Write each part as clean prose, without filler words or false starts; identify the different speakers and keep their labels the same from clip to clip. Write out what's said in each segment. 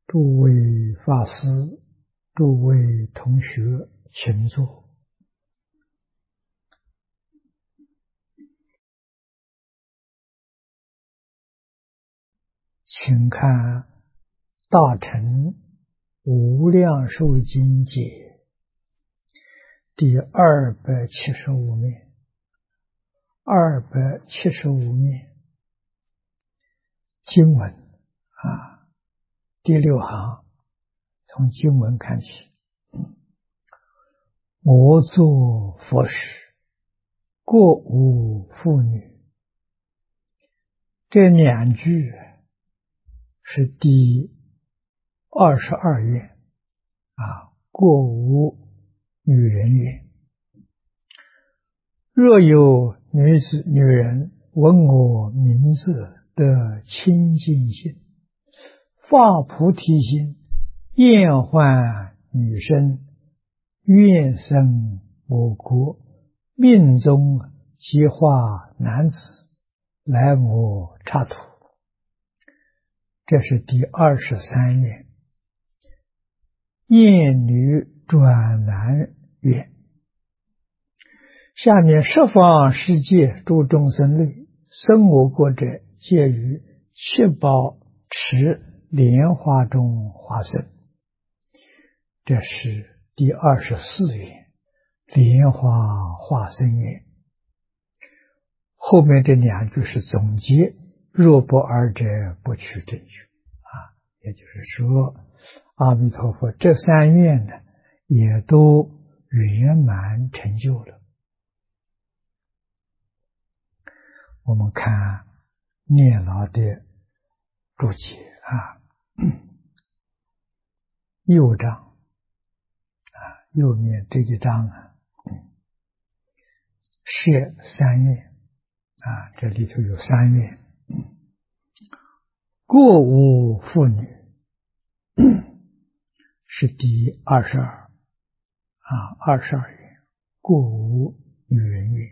Speaker 1: 诸位法师，诸位同学，请坐。请看《大乘无量寿经解》第275面，275面经文第6行，从经文看起。我作佛时，过无妇女。这2句是第22愿过无女人愿。若有女人闻我名字得清净心，发菩提心，厌患女身，愿生我国，命中即化男子，来我刹土。这是第23愿，厌女转男愿。下面十方世界诸众生类，生我国者，皆于七宝池莲花中化生。这是第24愿，莲花化生愿。后面这2句是总结，若不尔者，不取正觉。也就是说，阿弥陀佛这3愿呢，也都圆满成就了。我们看念老的注解右章右面这一章设3愿这里头有3愿。过无妇女是第22愿，过无女人愿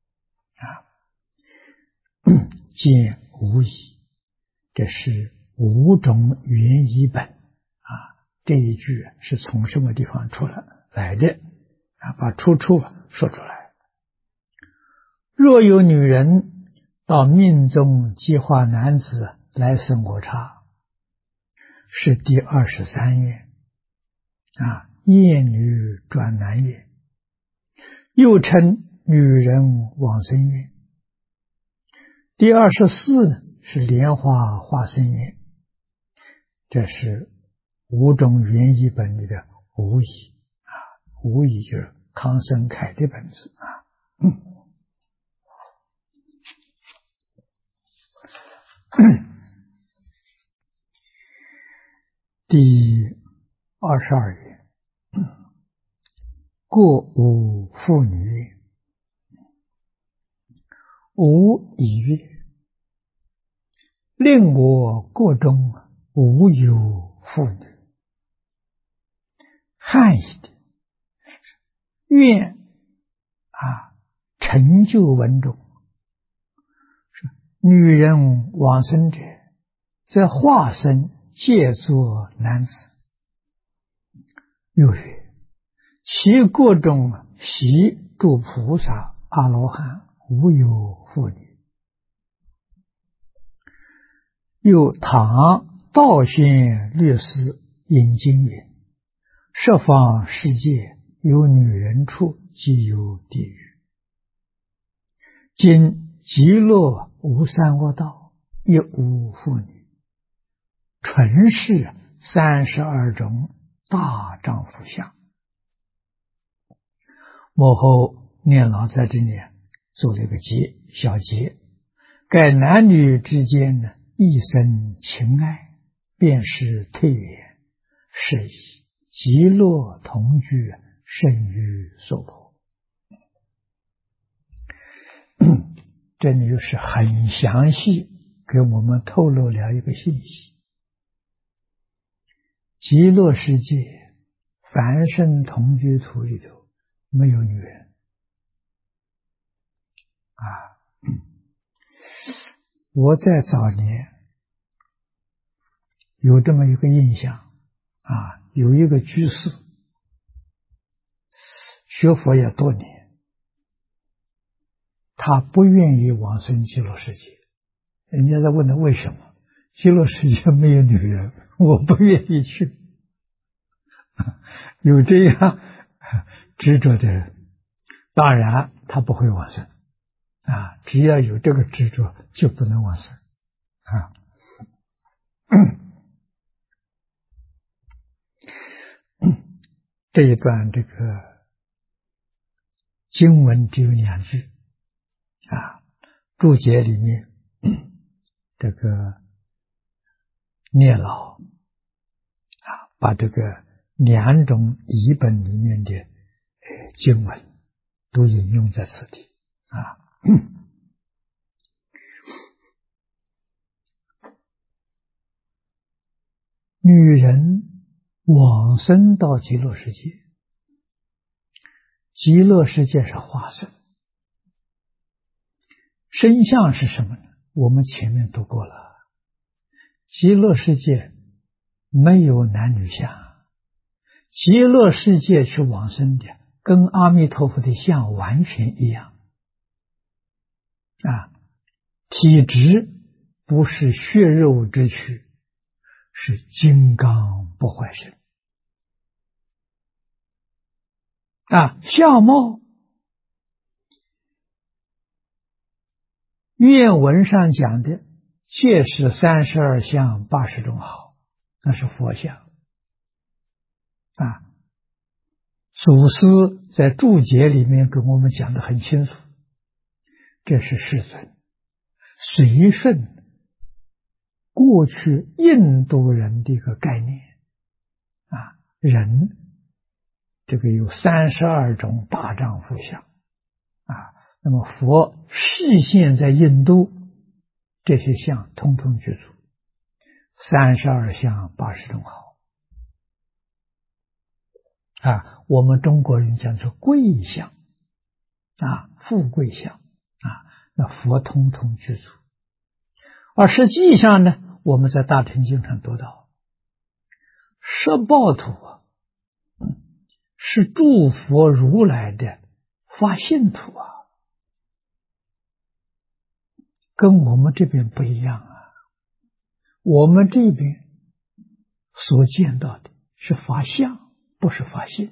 Speaker 1: 见无疑，这是5种原依本这一句是从什么地方出来的把出处说出来。若有女人到命中即化男子来生我刹，是第23愿厌女转男愿，又称女人往生愿。第24呢是莲花化生愿，这是5种原依本里的无疑无疑就是康生凯的本子第22愿，过无妇女愿。无一愿，令我国中无有妇女。汉译的愿成就文中，女人往生者，则化身借作男子。又曰，其国中悉诸菩萨阿罗汉，无有妇女。又唐道宣律师引经云，十方世界有女人处，即有地狱。今极乐无三恶道，亦无妇女，纯是32种大丈夫相。幕后念老在这里做了一个小结，该男女之间呢，一生情爱，便是退远，是以极乐同居，胜于娑婆。这里是很详细给我们透露了一个信息。极乐世界凡圣同居土里头没有女人我在早年有这么一个印象啊，有一个居士学佛也多年，他不愿意往生极乐世界。人家在问他为什么？极乐世界没有女人，我不愿意去。有这样执着的人，当然他不会往生啊！只要有这个执着，就不能往生啊。这一段这个经文只有2句啊，注解里面这个聂老啊，把这个2种译本里面的经文都引用在此地啊。女人往生到极乐世界，极乐世界是化身，身相是什么呢？我们前面读过了，极乐世界没有男女相，极乐世界去往生的跟阿弥陀佛的相完全一样啊，体质不是血肉之躯，是金刚不坏身啊，相貌愿文上讲的皆是32相80种好，那是佛像啊。祖师在注解里面跟我们讲得很清楚，这是世尊随顺过去印度人的一个概念啊，人这个有32种大丈夫相啊，那么佛示现在印度，这些相通通具足，32相80种好啊。我们中国人讲说贵相啊，富贵相啊，那佛通通具足。而实际上呢，我们在大乘经上读到，摄报土啊，是诸佛如来的发现土啊，跟我们这边不一样啊。我们这边所见到的是发相，不是发现。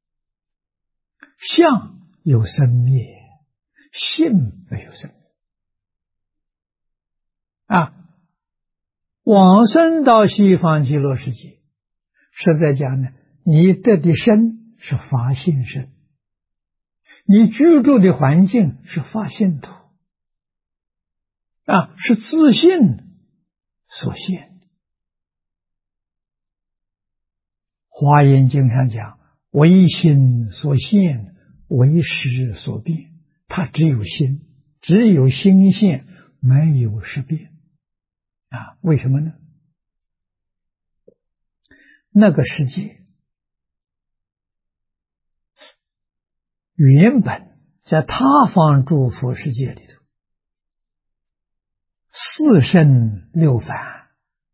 Speaker 1: 相有生灭，性没有生灭啊。往生到西方极乐世界，实在讲呢，你得的身是发现身，你居住的环境是发现土啊，是自信所现的。华严经上讲，唯心所现，唯识所变，它只有心，只有心现，没有识变啊。为什么呢？那个世界原本在他方诸佛世界里头4生6返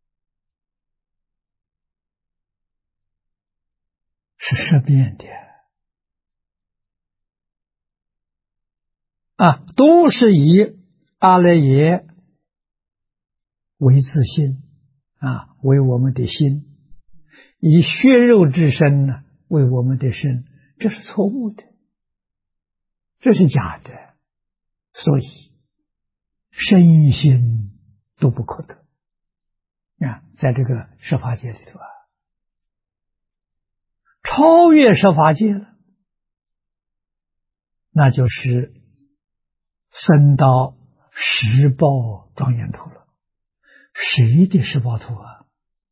Speaker 1: 是识变的啊，都是以阿赖耶为自心啊，为我们的心，以血肉之身呢为我们的身，这是错误的，这是假的，所以身心都不可得啊，在这个十法界里头啊，超越十法界了，那就是升到十报庄严土了。谁的十报土啊？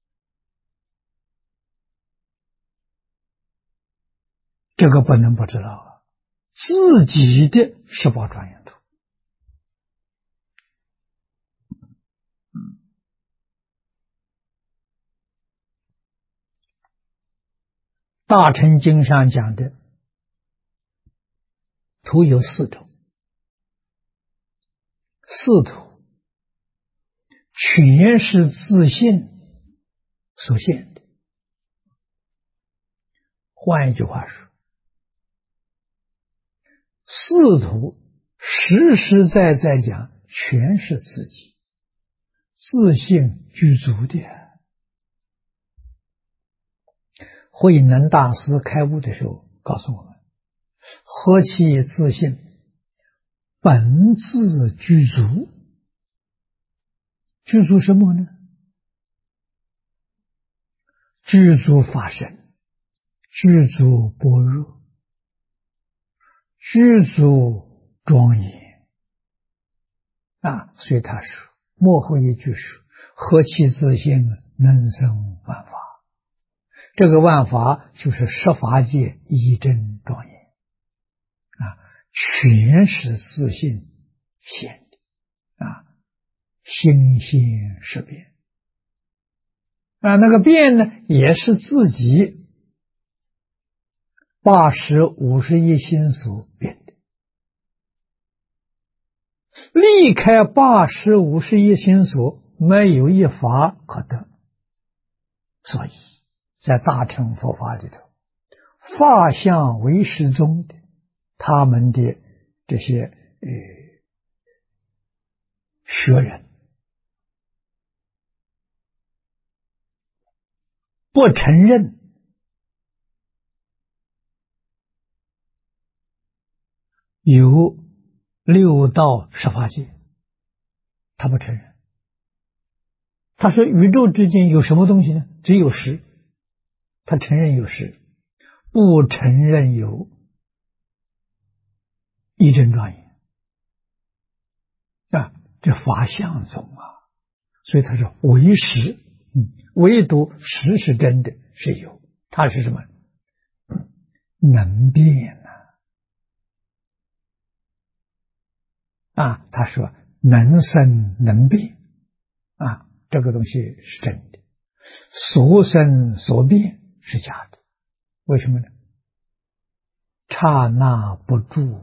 Speaker 1: 这个不能不知道啊，自己的十报庄严土。大乘经上讲的土有4种，4土全是自信， 所现的。换一句话说，四图实实在在讲，全是自己自性具足的。慧能大师开悟的时候告诉我们：何其自性，本自具足。具足什么呢？具足法身，具足般若，具足庄严所以他说幕后一句说：何其自性，能生万法。这个万法就是十法界一真庄严全是自性现的心性识变那个变呢，也是自己80、51心所变的。离开80、51心所，没有一法可得。所以在大乘佛法里头，法相唯识宗的他们的这些学人不承认有六道十法界，他不承认。他说宇宙之间有什么东西呢？只有识，他承认有识，不承认有一真庄严这法相宗所以他说唯识，唯独识是真的，是有。他是什么？能变他说能生能变这个东西是真的，所生所变是假的。为什么呢？刹那不住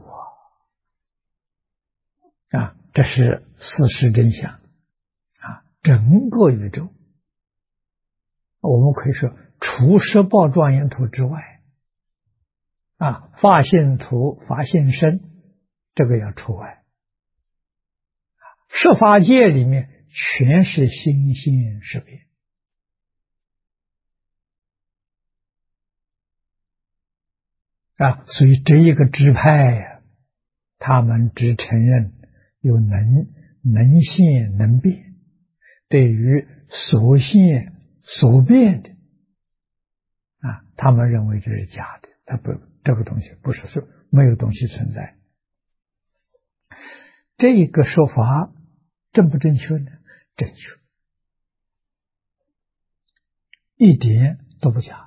Speaker 1: 这是事实真相整个宇宙，我们可以说除十报庄严图之外法性图、法性身这个要除外。十法界里面全是心性识别所以这一个支派他们只承认有能现能变，对于所现所变的他们认为这是假的，这个东西不是说没有东西存在。这个说法正不正确呢？正确，一点都不假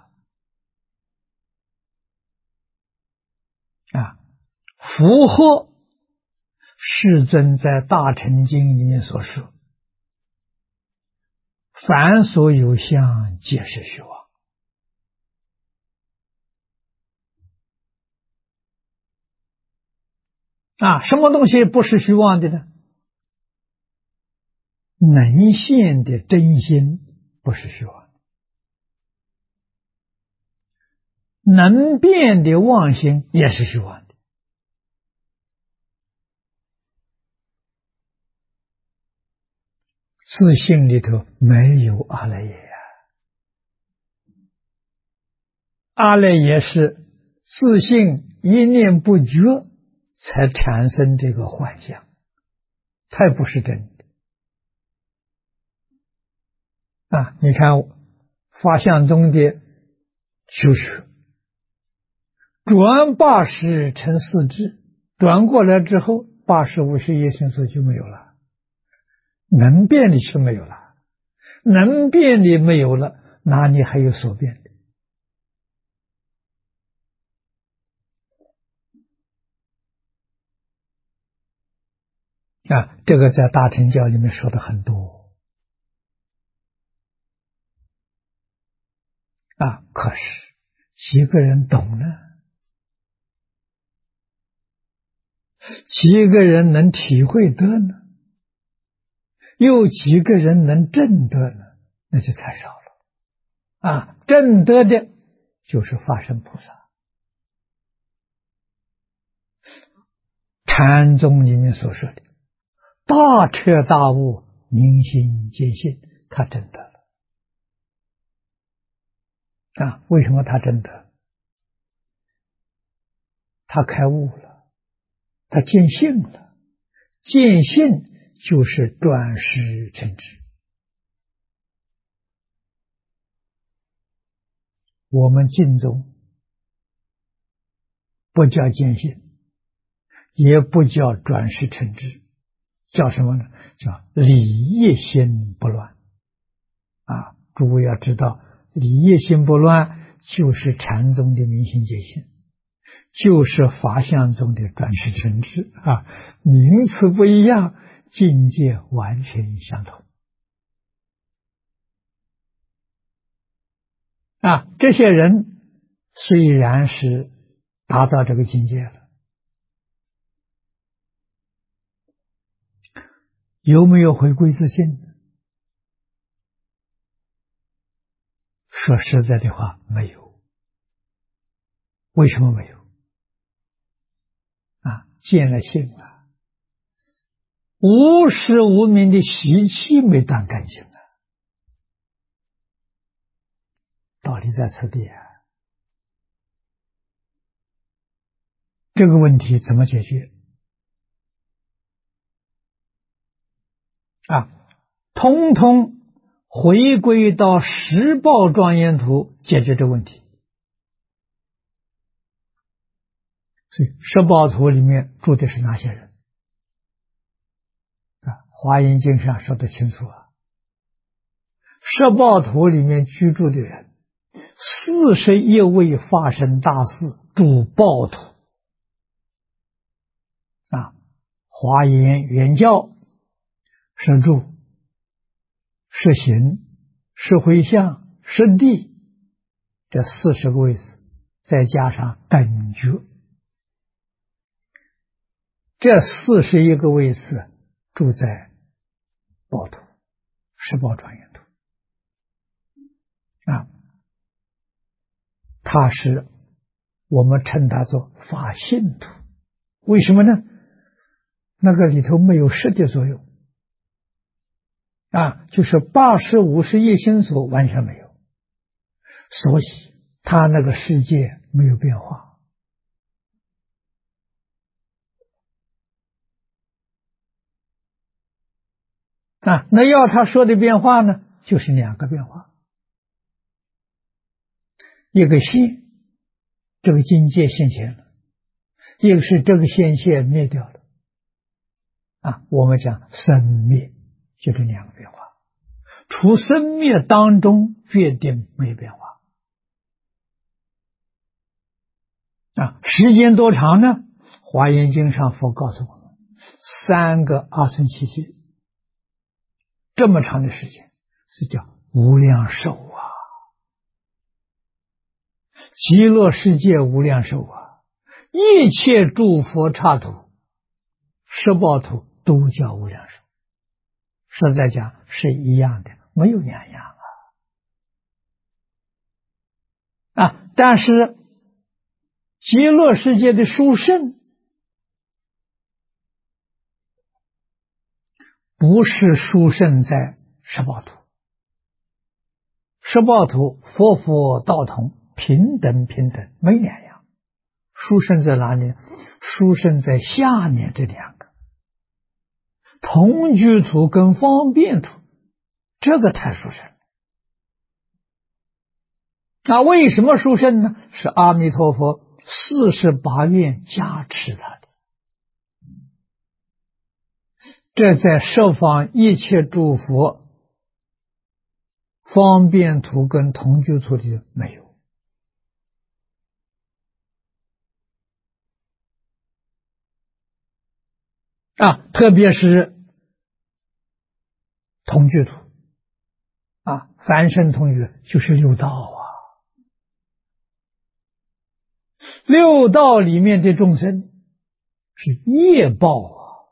Speaker 1: 符合世尊在大乘经里面所说，凡所有相，皆是虚妄。什么东西不是虚妄的呢？能现的真心不是虚妄的，能变的妄心也是虚妄的。自性里头没有阿赖耶阿赖耶是自性一念不觉才产生这个幻象，它也不是真的你看法相中的修学转80成4智，转过来之后80、51心所就没有了，能变的是没有了，能变的没有了，哪里还有所变的？这个在大乘教里面说的很多可是几个人懂呢？几个人能体会得呢？又几个人能证得呢？那就太少了证得的就是法身菩萨。禅宗里面所说的大彻大悟、明心见性，他证得了。为什么他证得？他开悟了，他见性了。见性就是转识成智。我们净宗不叫见性，也不叫转识成智，叫什么呢？叫理业心不乱。诸位要知道，理业心不乱就是禅宗的明心见性，就是法相宗的转识成智。名词不一样，境界完全相同。这些人虽然是达到这个境界了，有没有回归自信？说实在的话，没有。为什么没有？见了性了，无始无明的习气没断干净。道理在此地。这个问题怎么解决？通通回归到十报庄严图解决这个问题。所以十报图里面住的是哪些人？华严经上说得清楚。十报图里面居住的人，41位法身大士主报图。华严原教是住、是行、是回向、是地，这40个位置，再加上等觉，这41个位置住在报图、十报庄严图。它是我们称它做法性图。为什么呢？那个里头没有实的作用。就是80、50业心所完全没有，所以它那个世界没有变化。那要他说的变化呢，就是2个变化。一个现，这个境界现前了；一个是这个现象灭掉了。我们讲生灭，就这2个变化。除生灭当中决定没有变化。时间多长呢？华严经上佛告诉我们，3个阿僧祇劫，这么长的时间，是叫无量寿。极乐世界无量寿，一切诸佛刹土、十报土都叫无量寿。实在讲是一样的，没有两样。但是极乐世界的殊胜不是殊胜在十报土。十报土佛佛道同，平等没两样。殊胜在哪里？殊胜在下面这2个，同居土跟方便土，这个太殊胜。为什么殊胜呢？是阿弥陀佛48愿加持他的。这在十方一切诸佛方便土跟同居土里没有。特别是同居土凡圣同居就是六道六道里面的众生是业报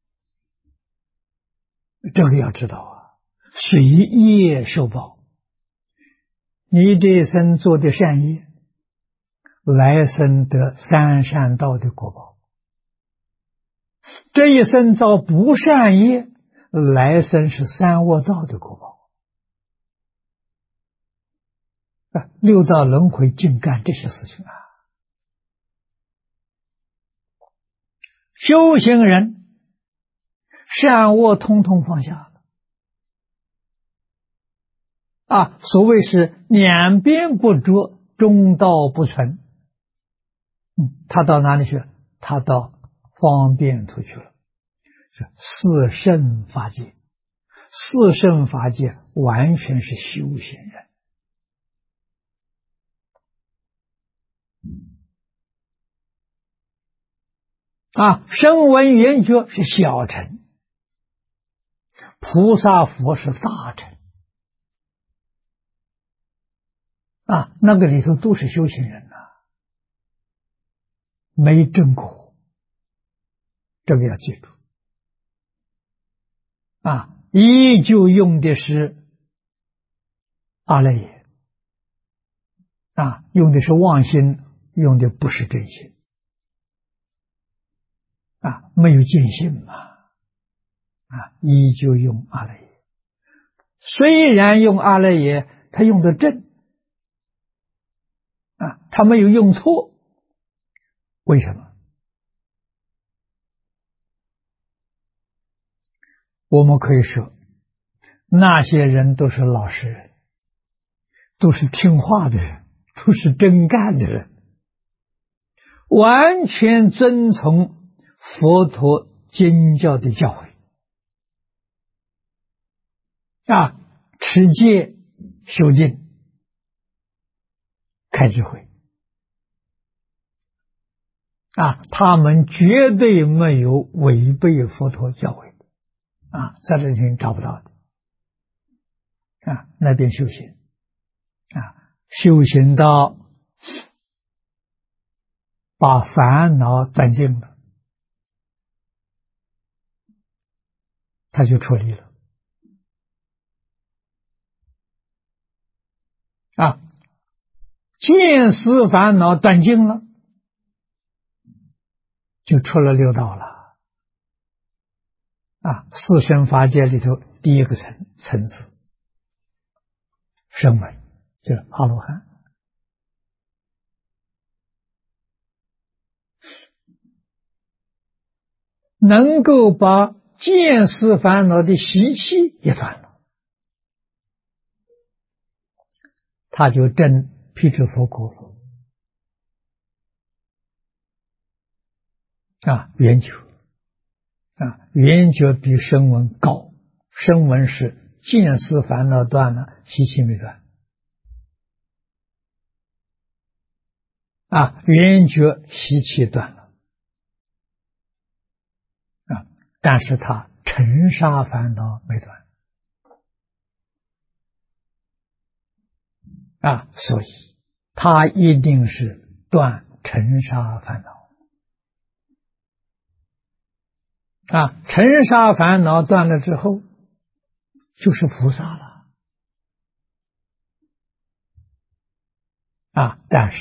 Speaker 1: 这个要知道随业受报。 你这一生做的善业，来生得三善道的果报；这一生造不善业，来生是三恶道的果报。六道轮回净干这些事情啊！修行人善恶通通放下了所谓是两边不着，中道不存。他到哪里去了？他到方便土去了，是四圣法界。四圣法界完全是修行人声闻缘觉是小乘，菩萨佛是大乘那个里头都是修行人没证果，这个要记住依旧用的是阿赖耶用的是妄心，用的不是真心没有见性依旧用阿赖耶。虽然用阿赖耶，他用的正他没有用错，为什么？我们可以说，那些人都是老实人，都是听话的人，都是真干的人，完全遵从佛陀经教的教诲持戒修定开智慧他们绝对没有违背佛陀教诲在这里找不到的那边修行修行到把烦恼断尽了，他就出离了见思烦恼断尽了，就出了六道了四圣法界里头第一个层次声闻，就是阿罗汉能够把见思烦恼的习气也断了，他就证辟支佛果了圆觉圆觉比声闻高，声闻是见思烦恼断了，习气没断圆觉习气断了但是他尘沙烦恼没断所以他一定是断尘沙烦恼尘沙烦恼断了之后就是菩萨了但是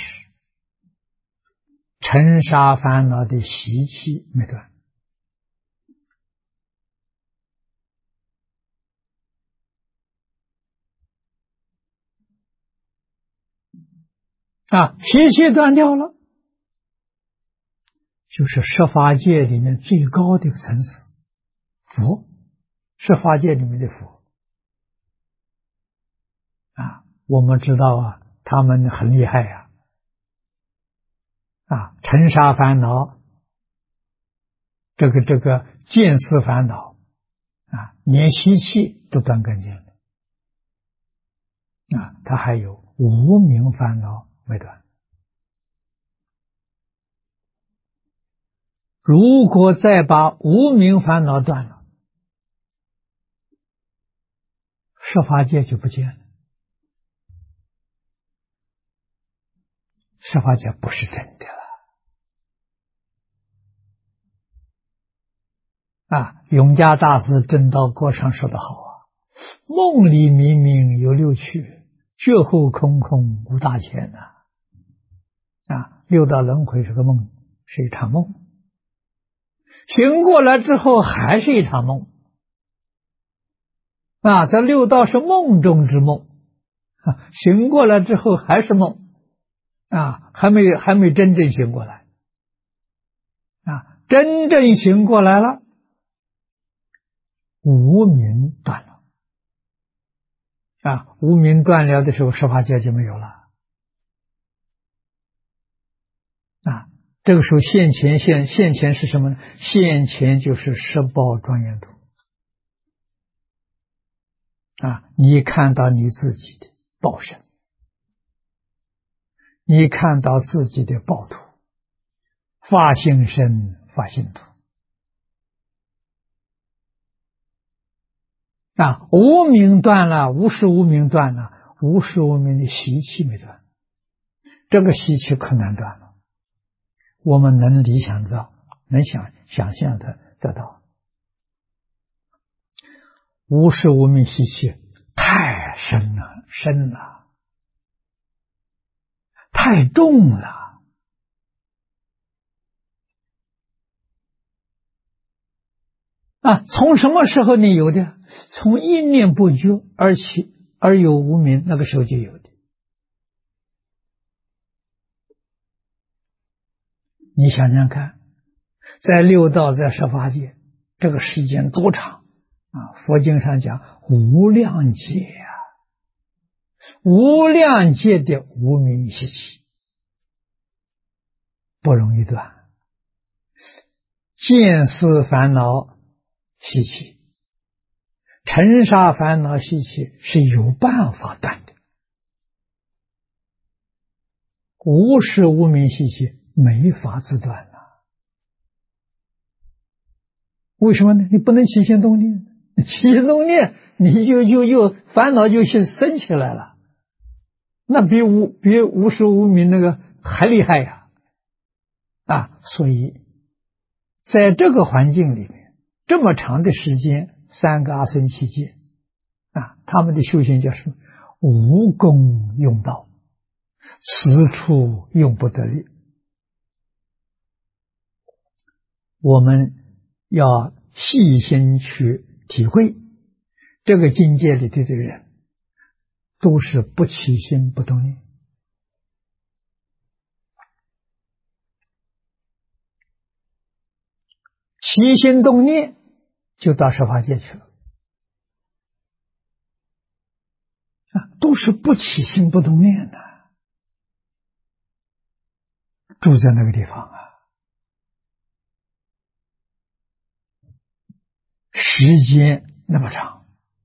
Speaker 1: 尘沙烦恼的习气没断习气断掉了，就是十法界里面最高的层次，佛，十法界里面的佛我们知道他们很厉害尘沙烦恼，这个见思烦恼连习气都断干净了他还有无明烦恼没断。如果再把无明烦恼断了，十法界就不见了，十法界不是真的了永嘉大师真道歌上说得好梦里明明有六趣， 觉后空空无大千呐！六道轮回是个梦，是一场梦。醒过来之后还是一场梦。这六道是梦中之梦，醒过来之后还是梦，还没真正醒过来。真正醒过来了，无明断了。无明断了的时候，十法界就没有了。这个时候现前是什么呢？现前就是十报庄严土。你看到你自己的报身，你看到自己的报土，法性身，法性土。无明断了，无始无明断了，无始无明的习气没断，这个习气可难断了。我们能理想到，能想象得到，无始无明习气太深了，太重了。从什么时候你有的？从一念不觉而起，而有无明，那个时候就有的。你想想看，在六道，在十法界，这个时间多长佛经上讲无量劫无量劫的无明习气不容易断。见思烦恼习气，尘沙烦恼习气是有办法断的，无始无明习气没法自断了。为什么呢？你不能起心动念，起心动念你就烦恼就生起来了，那比无始无明那个还厉害呀！所以在这个环境里面，这么长的时间，三个阿僧祇劫他们的修行叫什么？无功用道，此处用不得力。我们要细心去体会，这个境界里的人都是不起心不动念。起心动念就到十法界去了都是不起心不动念的，住在那个地方时间那么长，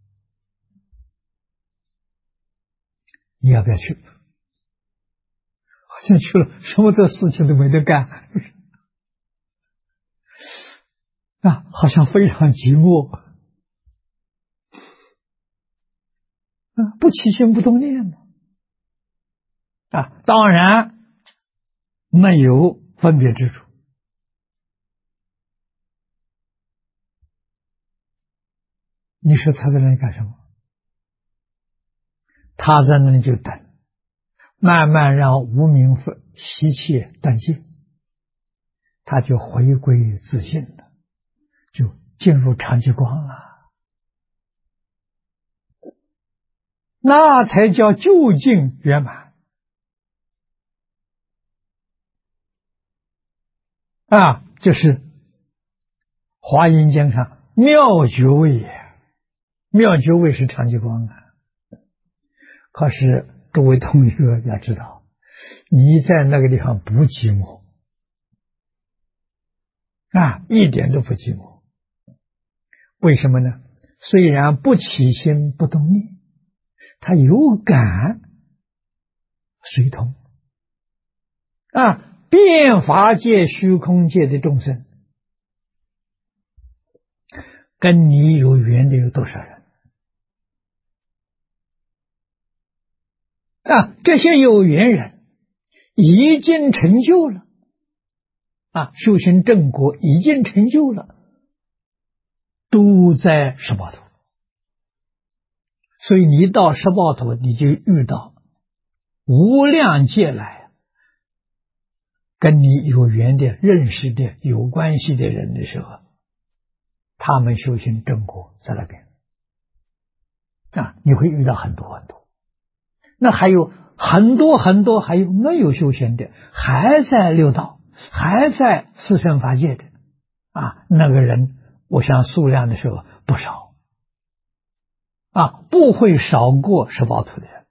Speaker 1: 你要不要去？好像去了什么的事情都没得干好像非常寂寞不起心不动念当然没有分别之处。你说他在那里干什么？他在那里就等，慢慢让无明习气断尽，他就回归自信了，就进入常寂光了。那才叫究竟圆满这是华严经上妙觉位也，妙觉位是常寂光可是诸位同学要知道，你在那个地方不寂寞一点都不寂寞。为什么呢？虽然不起心不动念，他有感随同遍法界虚空界的众生，跟你有缘的有多少人这些有缘人已经成就了修行正果已经成就了，都在十八土。 所以你到十报土，你就遇到无量劫来跟你有缘的、认识的、有关系的人的时候，他们修行正果在那边你会遇到很多很多。那还有很多很多，还有没有修行的，还在六道，还在四圣法界的那个人，我想数量的时候不少不会少过十报土的人。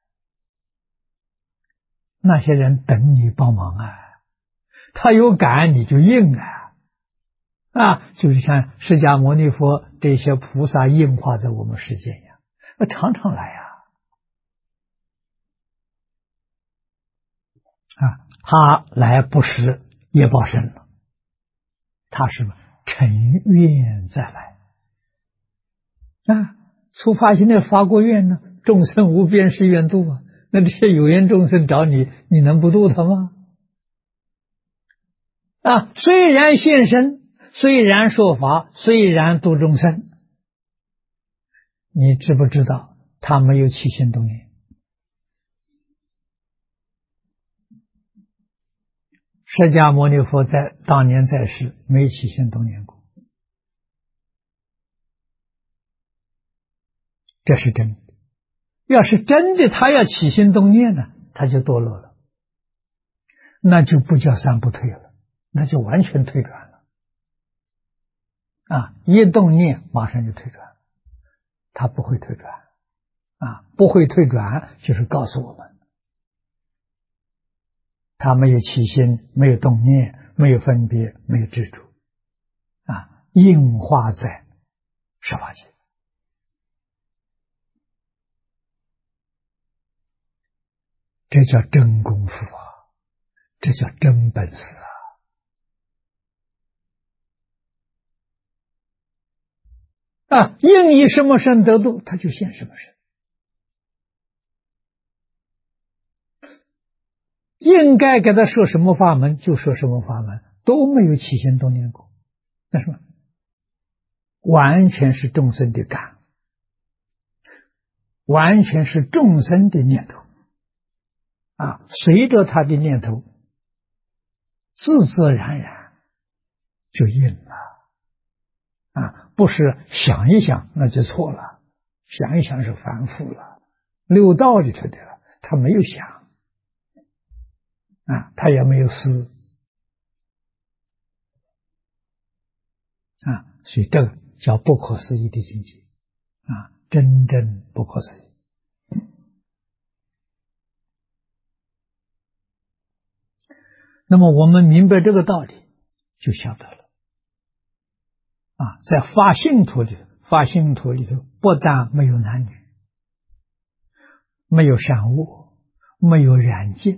Speaker 1: 那些人等你帮忙他有感你就应就是像释迦牟尼佛这些菩萨应化在我们世间一样，常常来他来不是业报身了，他是成愿再来初发心的发过愿呢，众生无边誓愿度那这些有缘众生找你，你能不度他吗？虽然现身，虽然说法，虽然度众生，你知不知道他没有起心动念？释迦牟尼佛在当年在世没起心动念过，这是真的。要是真的他要起心动念呢，他就堕落了，那就不叫三不退了，那就完全退转了一动念马上就退转，他不会退转不会退转就是告诉我们他没有起心，没有动念，没有分别，没有执着应化在十法界。这叫真功夫这叫真本事应以什么身得度，他就现什么身。应该给他说什么法门就说什么法门，都没有起心动念过。那什么？完全是众生的感，完全是众生的念头随着他的念头，自自然然就应了不是想一想那就错了，想一想是凡夫了，六道里头的了，他没有想他也没有思所以这个叫不可思议的境界真正不可思议。那么我们明白这个道理，就晓得了在发心图里头，发心图里头不但没有男女，没有善恶，没有染净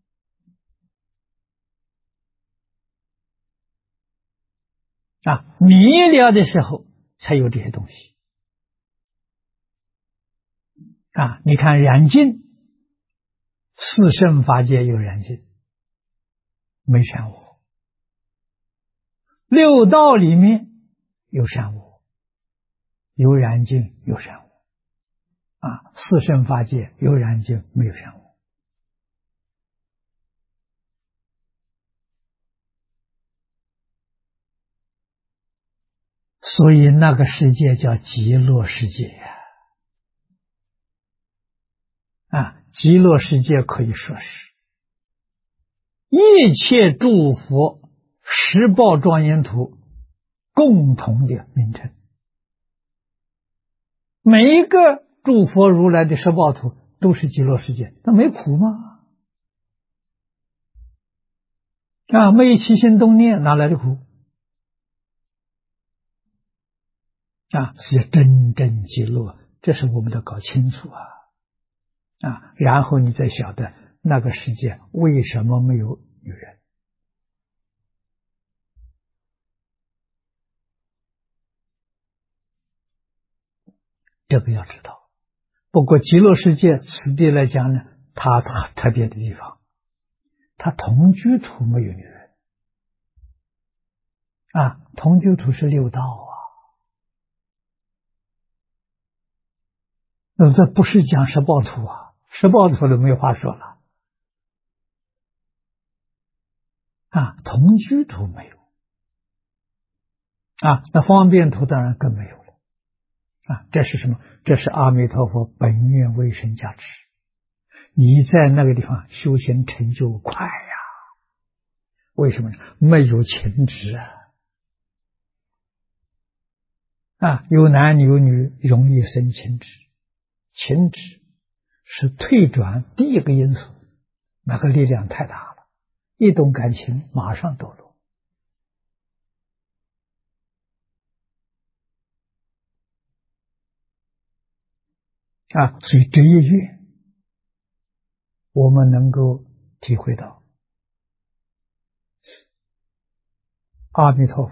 Speaker 1: 迷了的时候才有这些东西你看染净，四圣法界有染净，没善恶；六道里面有善恶，有染净有善恶四圣法界有染净没有善恶。所以那个世界叫极乐世界极乐世界可以说是一切诸佛十报庄严图共同的名称。每一个诸佛如来的十报图都是极乐世界，那没苦吗？没有起心动念，哪来的苦？是真正极乐，这是我们得搞清楚然后你再晓得那个世界为什么没有女人。这个要知道。不过极乐世界此地来讲呢，它特别的地方，它同居土没有女人同居土是六道那这不是讲十报图啊，十报图都没话说了啊，同居图没有啊，那方便图当然更没有了啊。这是什么？这是阿弥陀佛本愿威神加持，你在那个地方修行成就快呀。为什么呢？没有情执啊，有男有女容易生情执，情执是退转第一个因素，那个力量太大了，一动感情马上堕落啊。所以这一愿我们能够体会到阿弥陀佛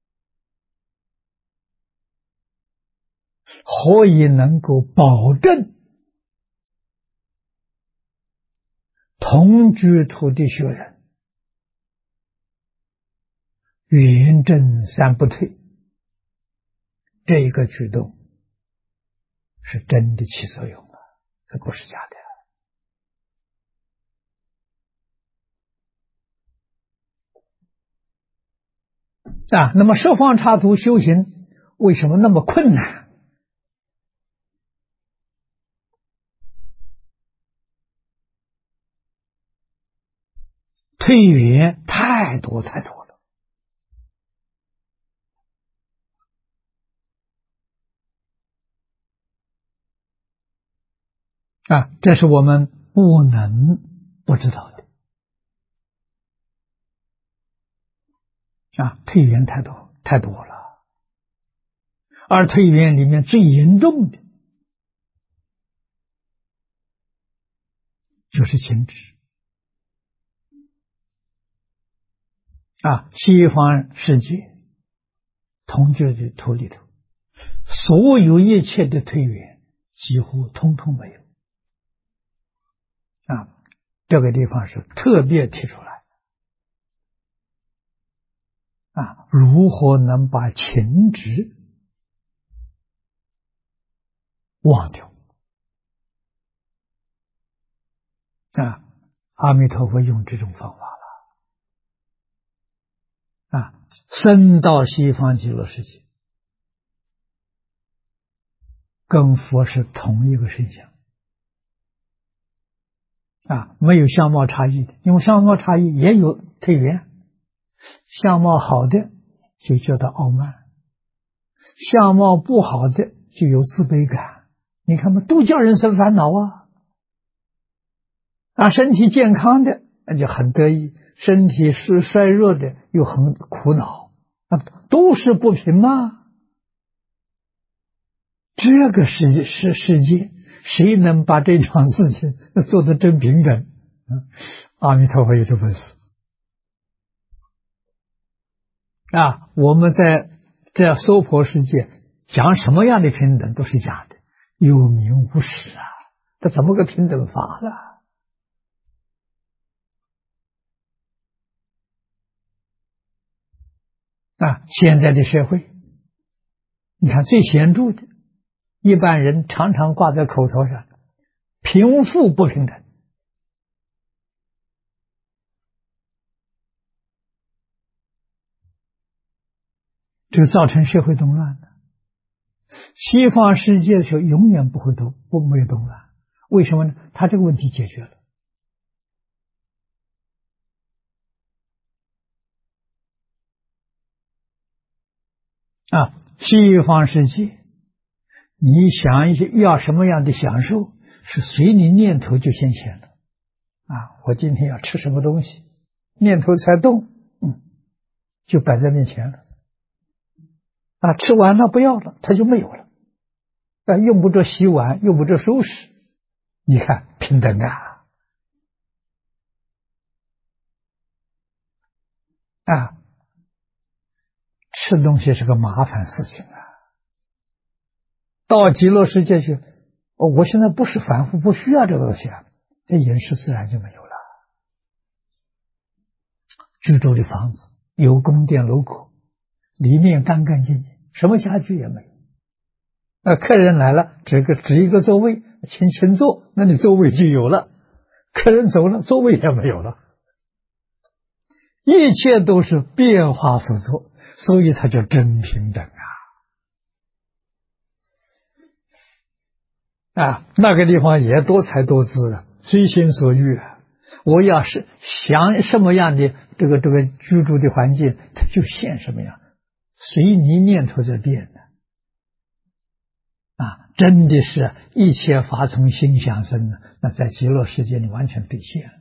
Speaker 1: 何以能够保证同居土地学人圆正三不退，这个举动是真的起作用了，这不是假的啊。那么十方刹土修行为什么那么困难？退缘太多太多了啊，这是我们不能不知道的啊。退缘太多太多了，而退缘里面最严重的就是情执啊。西方世界同居的土里头，所有一切的退缘几乎通通没有啊。这个地方是特别提出来啊，如何能把情执忘掉啊？阿弥陀佛用这种方法了啊，升到西方极乐世界，跟佛是同一个身相啊，没有相貌差异的，因为相貌差异也有退缘，相貌好的就叫他傲慢，相貌不好的就有自卑感，你看嘛，都叫人生烦恼啊，身体健康的那就很得意，身体是衰弱的又很苦恼啊，都是不平嘛。这个世界，谁能把这场事情做得真平等？阿弥陀佛有这本事啊！我们在这娑婆世界讲什么样的平等都是假的，有名无实啊！这怎么个平等法了？啊！现在的社会，你看最显著的，一般人常常挂在口头上，贫富不平等。这个造成社会动乱的。西方世界就永远不会没有动乱，为什么呢？他这个问题解决了啊。西方世界，你想要什么样的享受，是随你念头就现前了啊。我今天要吃什么东西，念头才动，就摆在面前了啊。吃完了不要了，它就没有了啊，用不着洗碗，用不着收拾，你看平等啊，吃东西是个麻烦事情啊。到极乐世界去，我现在不是凡夫，不需要这个东西啊，这饮食自然就没有了。居住的房子有宫殿楼阁，里面干干净净，什么家具也没有客人来了，指一个座位，请坐，那你座位就有了。客人走了，座位也没有了。一切都是变化所作，所以它叫真平等那个地方也多才多姿随心所欲我要是想什么样的这个居住的环境，它就现什么样，随你念头在变的真的是一切法从心想生那在极乐世界里完全兑现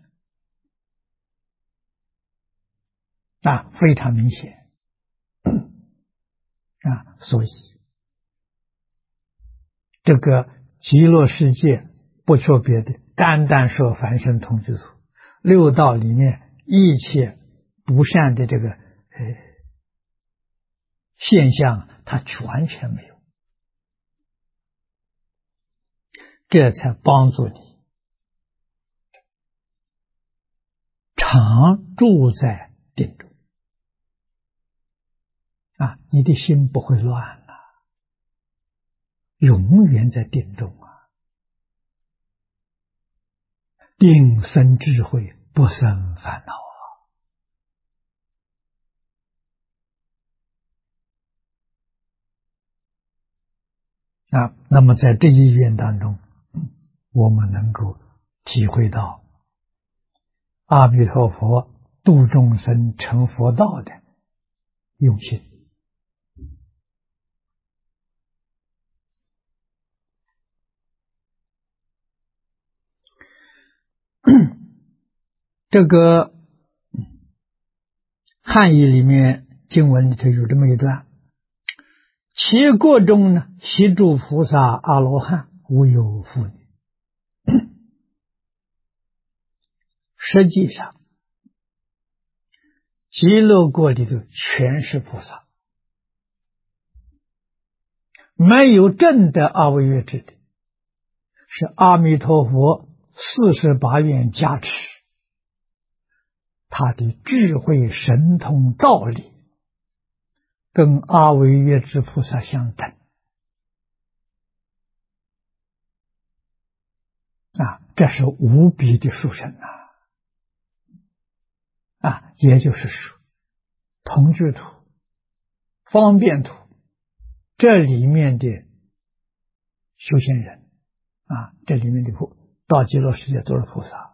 Speaker 1: 非常明显所以这个极乐世界不说别的，单单说凡圣同居土，六道里面一切不善的这个现象，它完全没有，这才帮助你常住在定中你的心不会乱永远在定中定生智慧，不生烦恼那么在这一愿当中，我们能够体会到阿弥陀佛度众生成佛道的用心这个汉译里面经文里头有这么一段，其国中呢，悉诸菩萨阿罗汉，无有妇女。实际上极乐国里头全是菩萨，没有证得阿惟越致的，是阿弥陀佛48愿加持，他的智慧神通道理跟阿惟越致菩萨相等这是无比的殊胜也就是说同居土、方便土这里面的修行人这里面的到极乐世界都是菩萨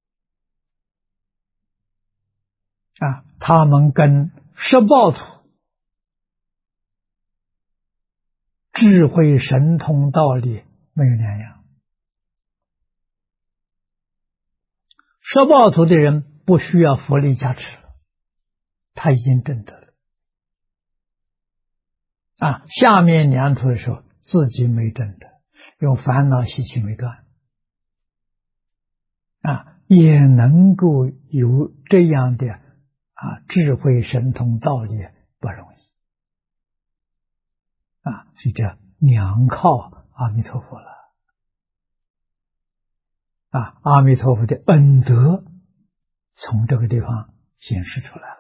Speaker 1: 他们跟十报土智慧神通道理没有两样。十报土的人不需要佛力加持了，他已经证得了下面两土的时候自己没证得，用烦恼习气没断也能够有这样的智慧神通道理不容易所以这两靠阿弥陀佛了阿弥陀佛的恩德从这个地方显示出来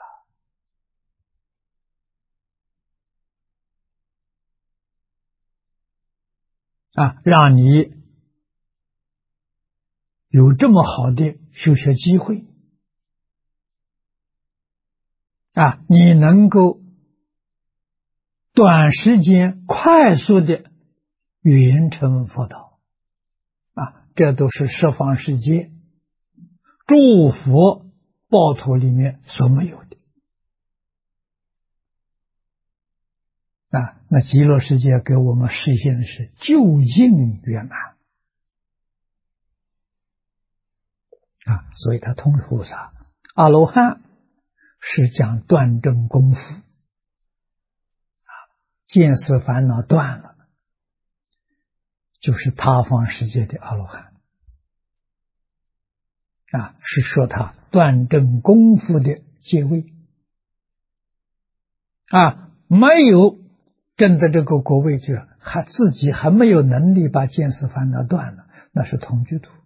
Speaker 1: 了让你有这么好的修学机会你能够短时间快速的圆成佛道这都是十方世界诸佛报土里面所没有的那极乐世界给我们实现的是究竟圆满所以他通菩萨阿罗汉是讲断正功夫见思烦恼断了，就是他方世界的阿罗汉是说他断正功夫的阶位没有证得这个果位，就自己还没有能力把见思烦恼断了，那是同居土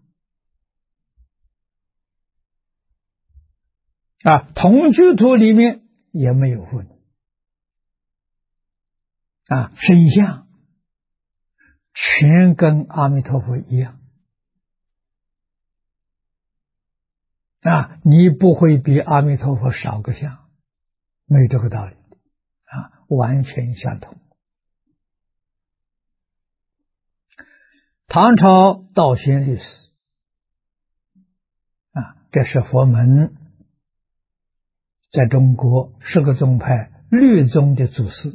Speaker 1: 同居土里面也没有妇女身相全跟阿弥陀佛一样啊！你不会比阿弥陀佛少个相，没有这个道理啊，完全相同。唐朝道宣律师啊，这是佛门在中国10个宗派律宗的祖师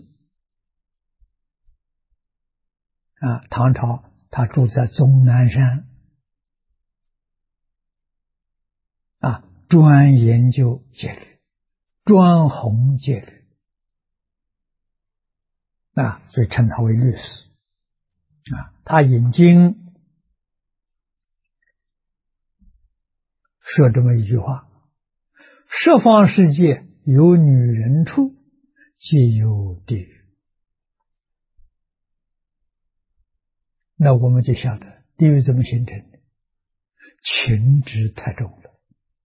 Speaker 1: 啊。唐朝他住在终南山啊，专研究戒律，专弘戒律啊，所以称他为律师啊。他引经说这么一句话：十方世界有女人处，皆有地狱。那我们就晓得地狱怎么形成的，情执太重了，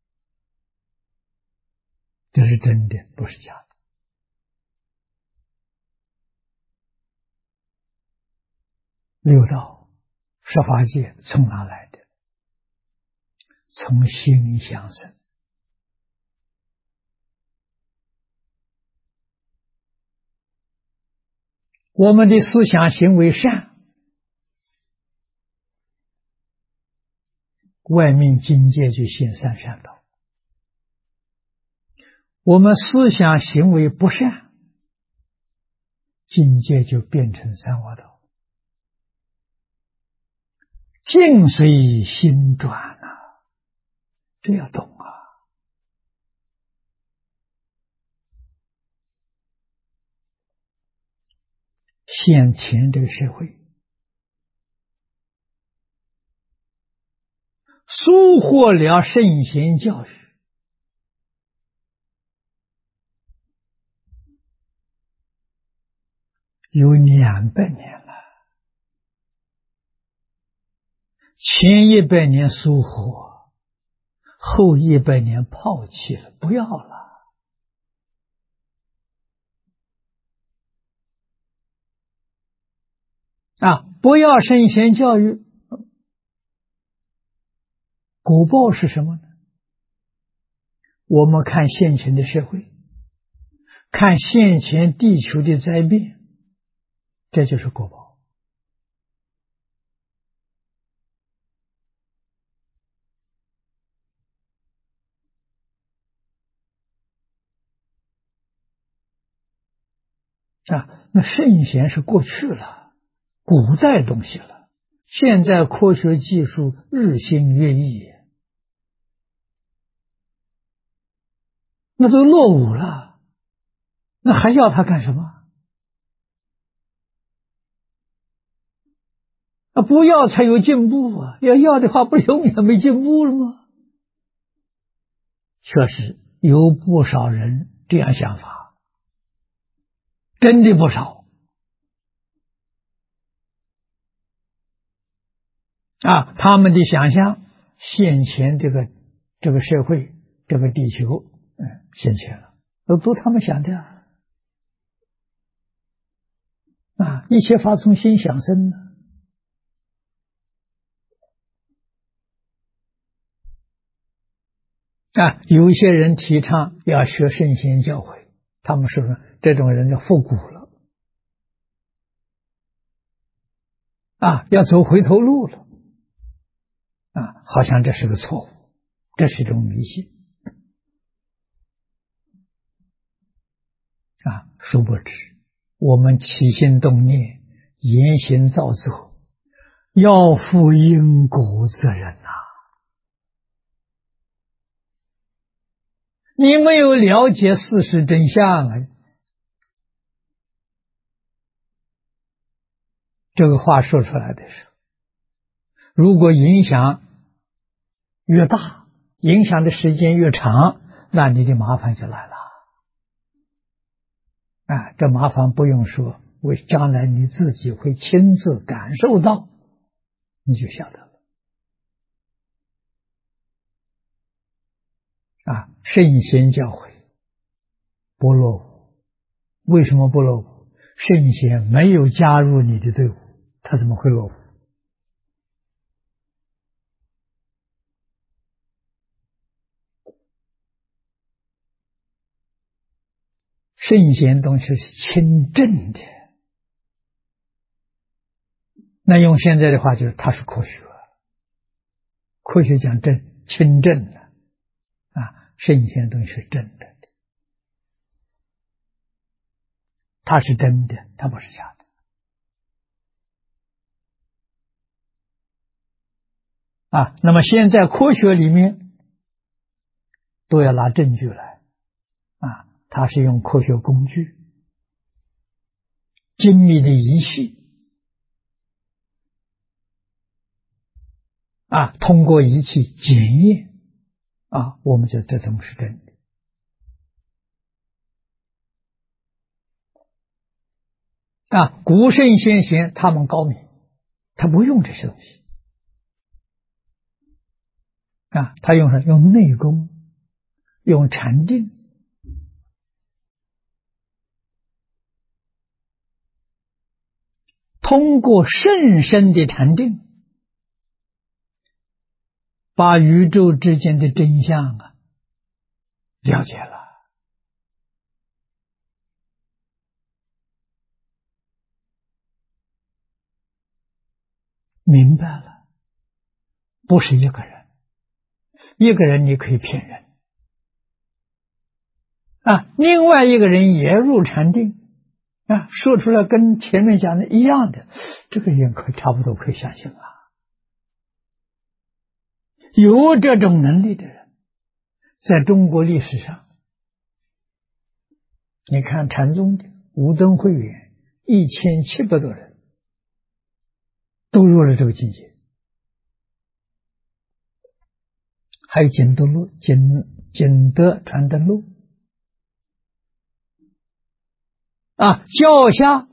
Speaker 1: 这是真的，不是假的。六道十法界从哪来的？从心想生。我们的思想行为善，外面境界就现三善道；我们思想行为不善，境界就变成三恶道。境随心转啊，这要懂啊。现前这个社会疏忽了圣贤教育，有200年了，前100年疏忽，后100年抛弃了，不要了啊！不要圣贤教育，果报是什么呢？我们看现前的社会，看现前地球的灾变，这就是果报啊！那圣贤是过去了，古代东西了，现在科学技术日新月异，那都落伍了，那还要他干什么？啊，不要才有进步啊！要的话，不是永远没进步了吗？确实有不少人这样想法，真的不少啊！他们的想象，现前这个社会，这个地球，现前了，都他们想的啊！一切法从心想生呢。啊，有一些人提倡要学圣贤教诲，他们说这种人要复古了，啊，要走回头路了，啊，好像这是个错误，这是一种迷信，啊，殊不知我们起心动念、言行造作，要负因果责任呐。你没有了解事实真相啊！这个话说出来的时候，如果影响越大，影响的时间越长，那你的麻烦就来了。啊，这麻烦不用说，为将来你自己会亲自感受到，你就晓得了。啊，圣贤教诲不落伍，为什么不落伍？圣贤没有加入你的队伍， 他怎么会落伍？圣贤东西是清正的，那用现在的话就是它是科学，科学讲正清正的啊，圣贤东西是正的，它是真的，它不是假的啊。那么现在科学里面都要拿证据来啊，它是用科学工具、精密的仪器啊，通过仪器检验啊，我们觉得这东西是真的啊。古圣先贤他们高明，他不用这些东西啊，他用什么？用内功，用禅定。通过甚深的禅定，把宇宙之间的真相啊了解了，明白了。不是一个人，一个人你可以骗人啊，另外一个人也入禅定啊，说出来跟前面讲的一样的，这个人可差不多可以相信啊。有这种能力的人，在中国历史上，你看禅宗的无灯会员1700多人，都入了这个境界。还有景德传灯录啊，教下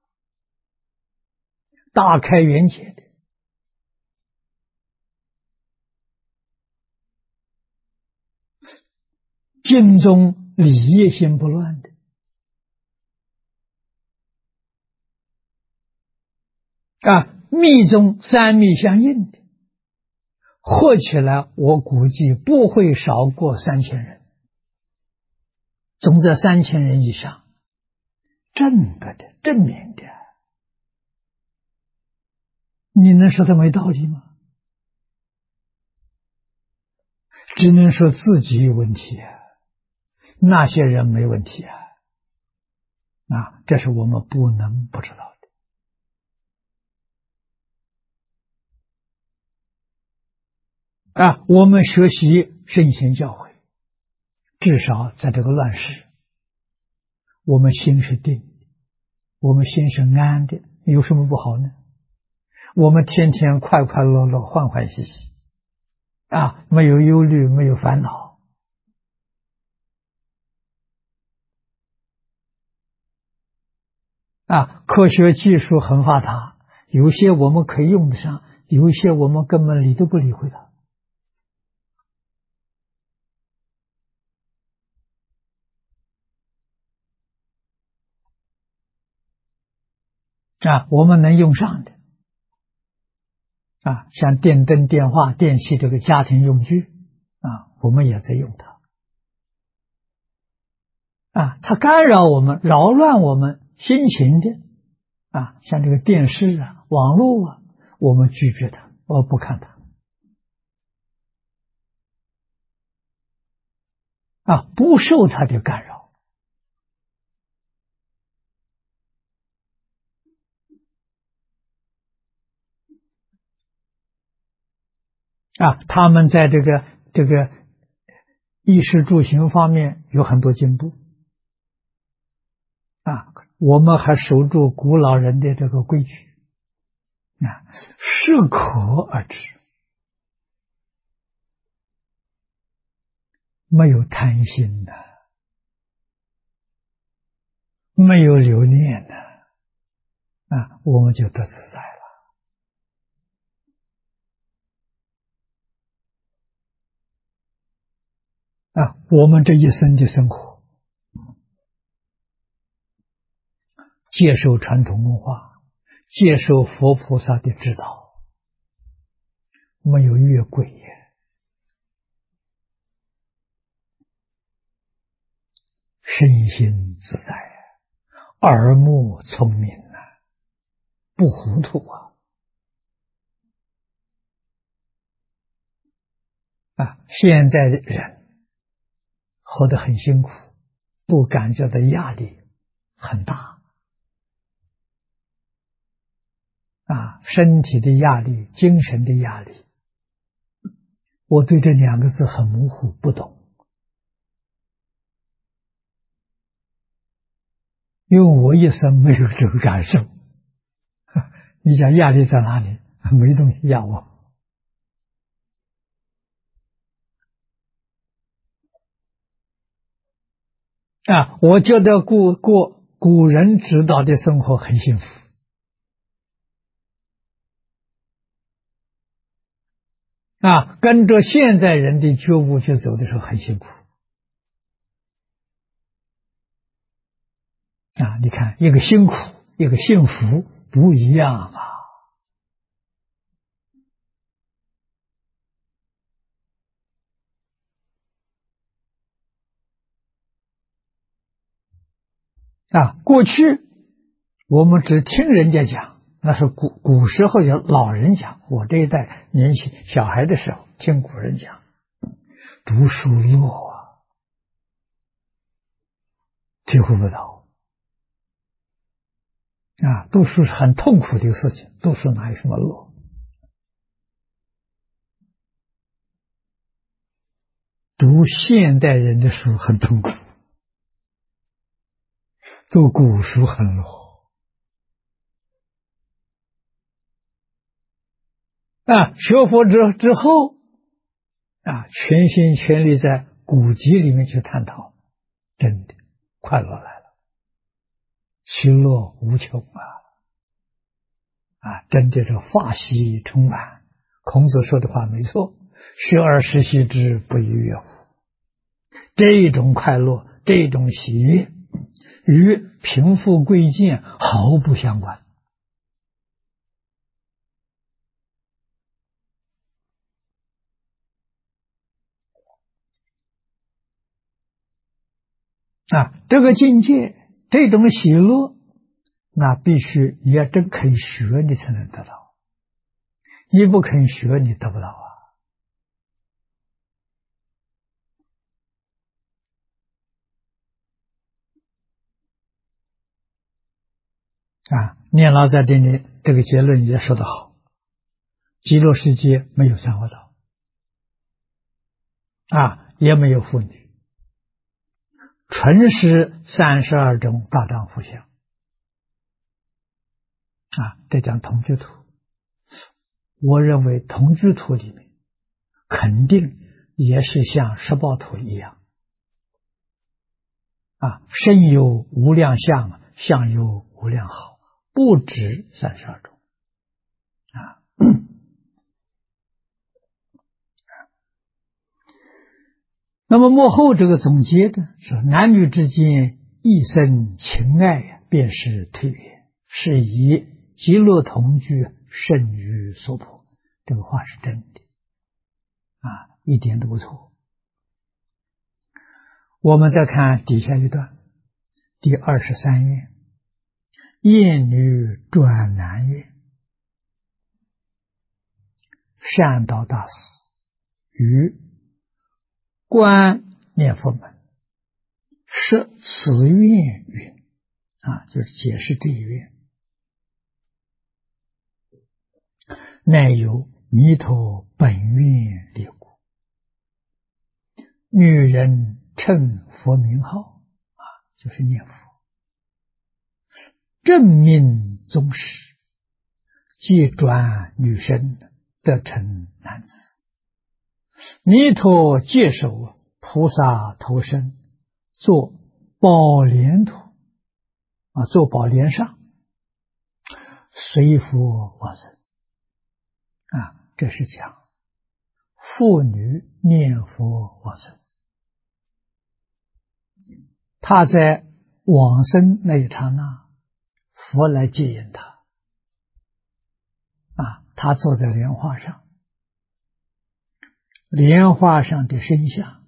Speaker 1: 大开圆解的，经中礼业心不乱的啊，密宗三密相应的，合起来我估计不会少过3000人，总在3000人以上，正的正面的，你能说他没道理吗？只能说自己有问题啊，那些人没问题啊，啊，这是我们不能不知道的啊。我们学习圣贤教诲，至少在这个乱世，我们心是定的，我们心是安的，有什么不好呢？我们天天快快乐乐、欢欢喜喜啊，没有忧虑，没有烦恼啊。科学技术很发达，有些我们可以用得上，有一些我们根本理都不理会它啊。我们能用上的啊，像电灯、电话、电器这个家庭用具啊，我们也在用它啊。它干扰我们、扰乱我们心情的啊，像这个电视啊、网络啊，我们拒绝它，我不看它啊，不受它的干扰啊。他们在这个衣食住行方面有很多进步啊，我们还守住古老人的这个规矩啊，适可而止，没有贪心的，没有留念的啊，我们就得自在了啊。我们这一生的生活，接受传统文化， 接受佛菩萨的指导，没有越轨也，身心自在，耳目聪明啊，不糊涂啊！现在的人活得很辛苦，不感觉到压力很大身体的压力、精神的压力，我对这两个字很模糊，不懂。因为我一生没有这个感受。你讲压力在哪里？没东西压我。我觉得过古人指导的生活很幸福。跟着现在人的觉悟去走的时候很辛苦。你看，一个辛苦，一个幸福，不一样过去我们只听人家讲，那是古时候有老人讲，我这一代年轻小孩的时候听古人讲，读书乐体会不到。读书是很痛苦的事情，读书哪有什么乐？读现代人的书很痛苦，读古书很乐。学佛之后全心全力在古籍里面去探讨，真的快乐来了，其乐无穷真的是法喜充满。孔子说的话没错，学而时习之，不亦说乎？这种快乐，这种喜悦与贫富贵贱毫不相关。这个境界，这种喜乐，那必须你要真肯学，你才能得到。你不肯学，你得不到念老在这里这个结论也说得好，极乐世界没有三恶道也没有妇女，纯是32种大丈夫相这讲同居土。我认为同居土里面肯定也是像十报土一样身有无量相，相有无量好，不止32种那么幕后这个总结的是男女之间一生情爱便是退远，是以极乐同居胜于娑婆。这个话是真的一点都不错。我们再看底下一段，第23页，艳女转男愿，善导大师于观念佛门设此愿云就是解释这一愿，乃有弥陀本愿力故，女人称佛名号就是念佛，正命宗室，即转女身得成男子。弥陀接手菩萨头身，做宝莲土做宝莲上，随佛往生这是讲妇女念佛往生。他在往生那一刹那，佛来接引他， 他坐在莲花上，莲花上的身相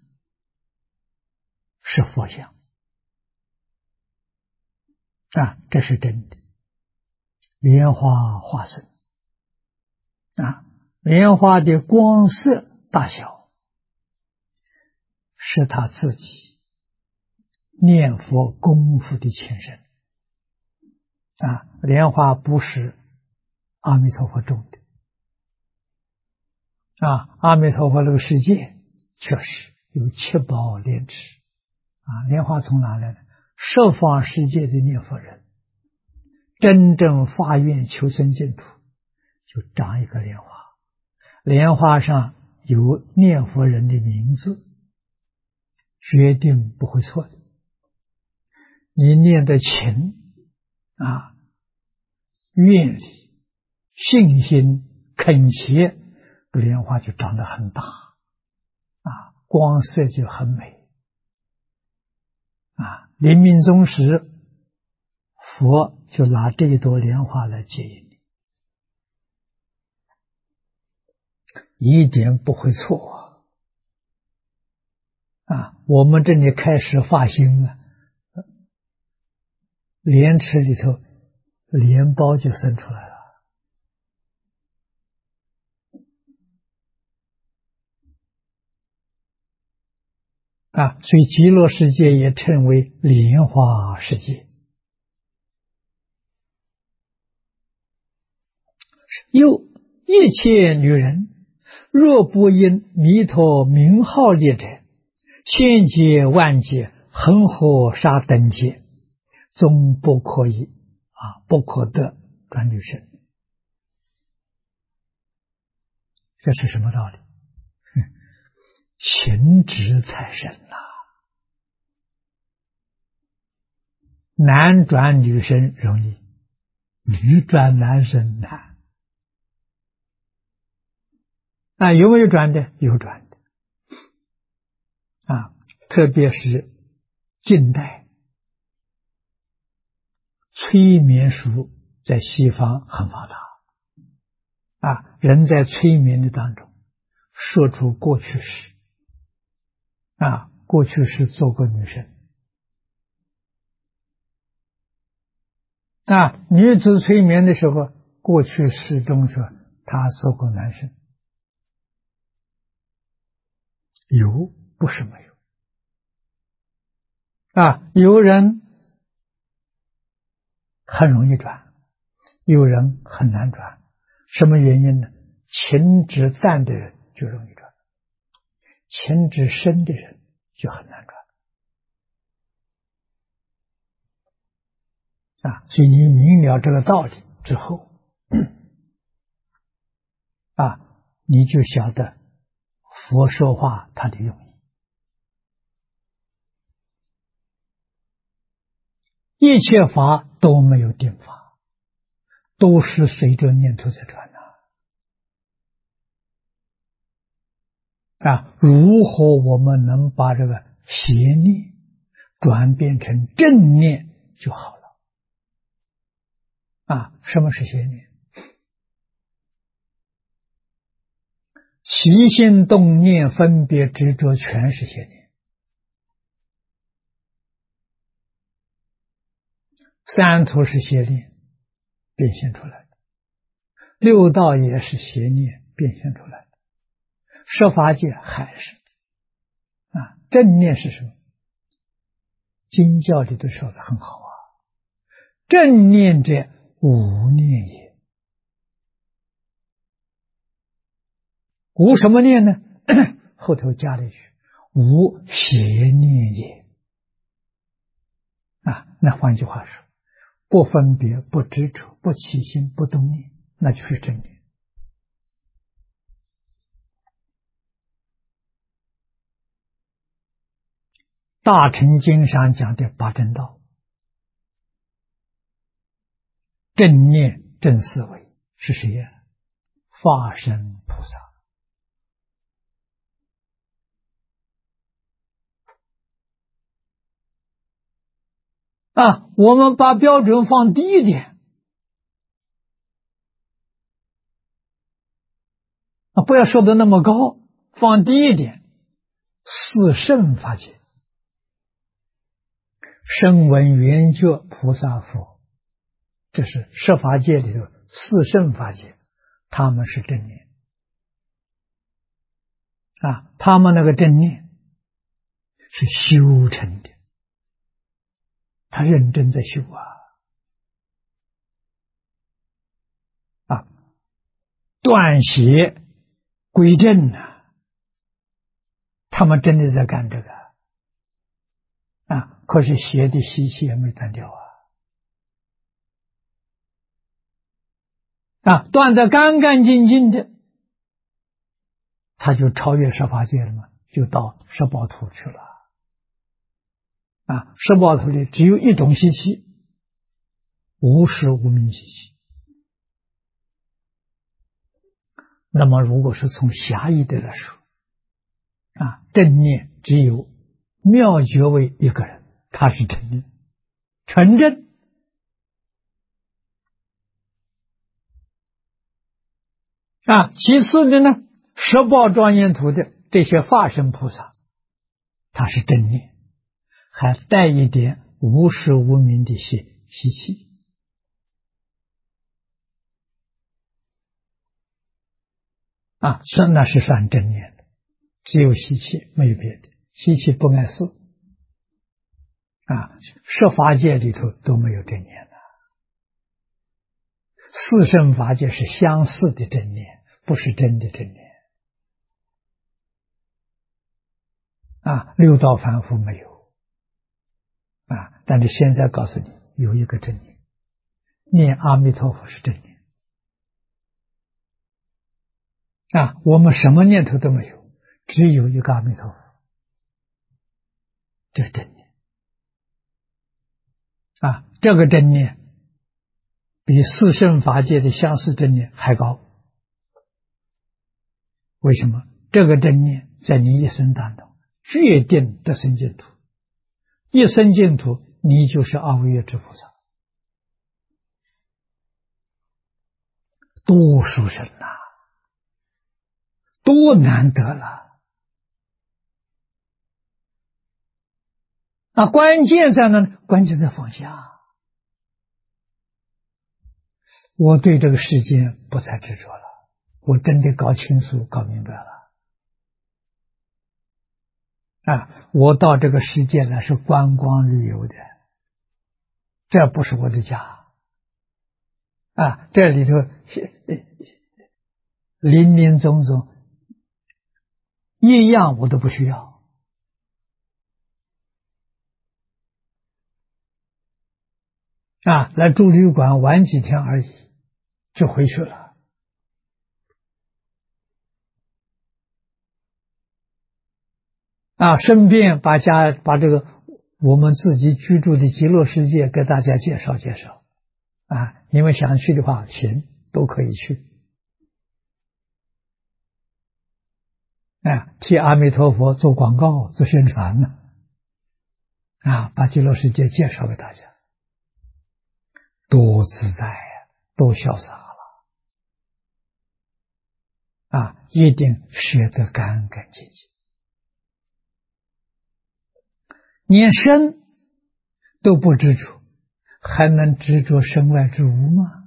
Speaker 1: 是佛像这是真的。莲花化身莲花的光色大小是他自己念佛功夫的前身莲花不是阿弥陀佛种的阿弥陀佛这个世界确实有7宝莲池莲花从哪来的？十方世界的念佛人真正发愿求生净土，就长一个莲花，莲花上有念佛人的名字，决定不会错的。你念的勤愿力、信心、恳切，莲花就长得很大光色就很美临命终时，佛就拿这一朵莲花来接引你，一点不会错我们这里开始发心莲池里头莲苞就生出来了所以极乐世界也称为莲花世界。又一切女人，若不因弥陀名号列者，千劫万劫恒河沙等劫，终不可以不可得转女身。这是什么道理？情执太深了，男转女身容易，女转男身难有没有转的？有转的特别是近代催眠术在西方很发达人在催眠的当中说出过去式过去式做过女生女子催眠的时候，过去式中说她做过男生，有不是没有有人很容易转，有人很难转，什么原因呢？情执淡的人就容易转，情执深的人就很难转所以你明了这个道理之后你就晓得佛说话他的用意，一切法都没有定法，都是随着念头在转如何我们能把这个邪念转变成正念就好了什么是邪念？起心动念分别执着全是邪念，三途是邪念变现出来的，六道也是邪念变现出来的，十法界还是正念是什么？经教里都说的很好正念者无念也。无什么念呢？后头加了一句无邪念也那换句话说，不分别不执着不起心不动念，那就是正念。大乘经上讲的八正道，正念正思维是谁呀？法身菩萨我们把标准放低一点不要说的那么高，放低一点，四圣法界，声闻缘觉菩萨佛，这是十法界里头四圣法界，他们是正念他们那个正念是修成的，他认真在修断邪归正他们真的在干这个可是邪的习气也没断掉断得干干净净的，他就超越十法界了嘛，就到十报土去了十报土里只有一种习气，无实无明习气。那么如果是从狭义的来说正念只有妙觉位一个人，他是正念纯正其次的呢，十报庄严土的这些化身菩萨，他是正念，还带一点无实无明的习气那是算正念的，只有习气没有别的，习气不碍事十法界里头都没有正念四圣法界是相似的正念，不是真的正念六道凡夫没有但是现在告诉你有一个正念，念阿弥陀佛是正念我们什么念头都没有，只有一个阿弥陀佛，这是正念这个正念比四圣法界的相似正念还高。为什么？这个正念在你一生当中决定得生净土，一生净土你就是阿惟越致菩萨，多殊胜多难得了关键在哪？关键在放下。我对这个世界不再执着了，我真的搞清楚搞明白了我到这个世界来是观光旅游的，这不是我的家这里头林林总总一样我都不需要来住旅馆玩几天而已就回去了顺便把这个我们自己居住的极乐世界给大家介绍介绍你们想去的话行，都可以去替阿弥陀佛做广告做宣传呢把极乐世界介绍给大家，多自在多潇洒了一定学得干干净净，连身都不执着，还能执着身外之物吗？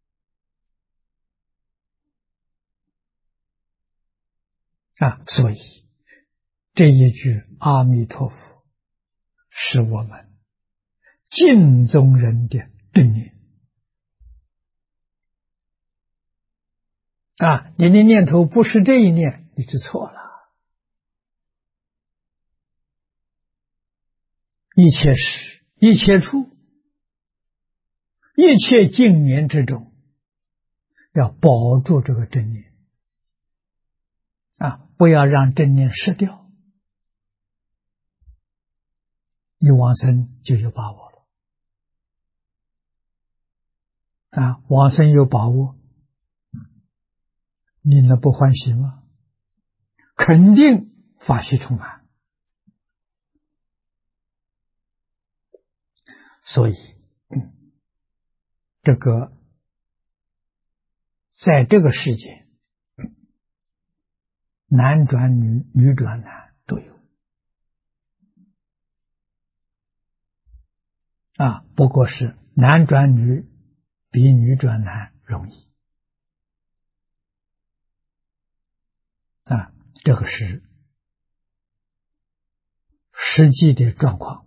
Speaker 1: 所以这一句阿弥陀佛是我们净宗人的正念你的念头不是这一念，你知错了。一切时一切处一切境缘之中，要保住这个正念不要让正念失掉，你往生就有把握了往生有把握，你能不欢喜吗？肯定法喜充满。所以这个在这个世界男转女，女转男都有啊，不过是男转女比女转男容易啊，这个是实际的状况。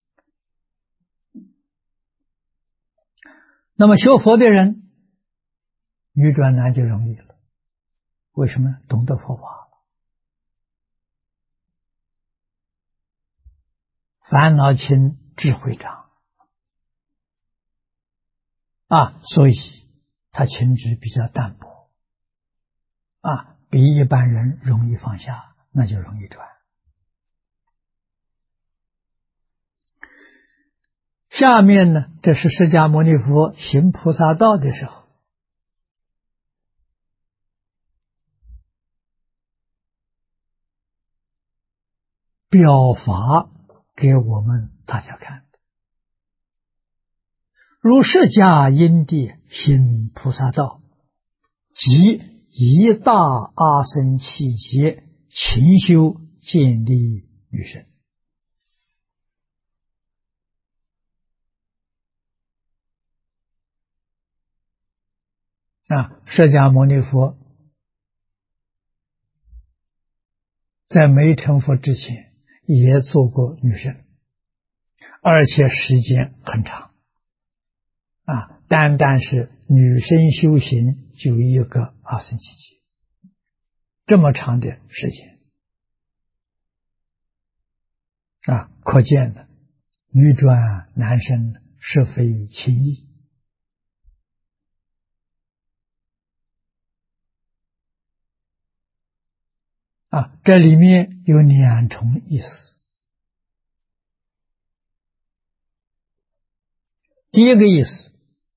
Speaker 1: 那么学佛的人，女转男就容易了，为什么？懂得佛法，烦恼轻，智慧长啊，所以他情执比较淡薄啊，比一般人容易放下，那就容易转。下面呢，这是释迦牟尼佛行菩萨道的时候，表法给我们大家看的。如释迦因地行菩萨道，即一大阿僧祇劫勤修建立女身啊，释迦牟尼佛在没成佛之前也做过女身，而且时间很长啊，单单是女身修行就一个阿僧祇劫，这么长的时间啊，可见的女转男身是非轻易啊，这里面有两重意思。第一个意思，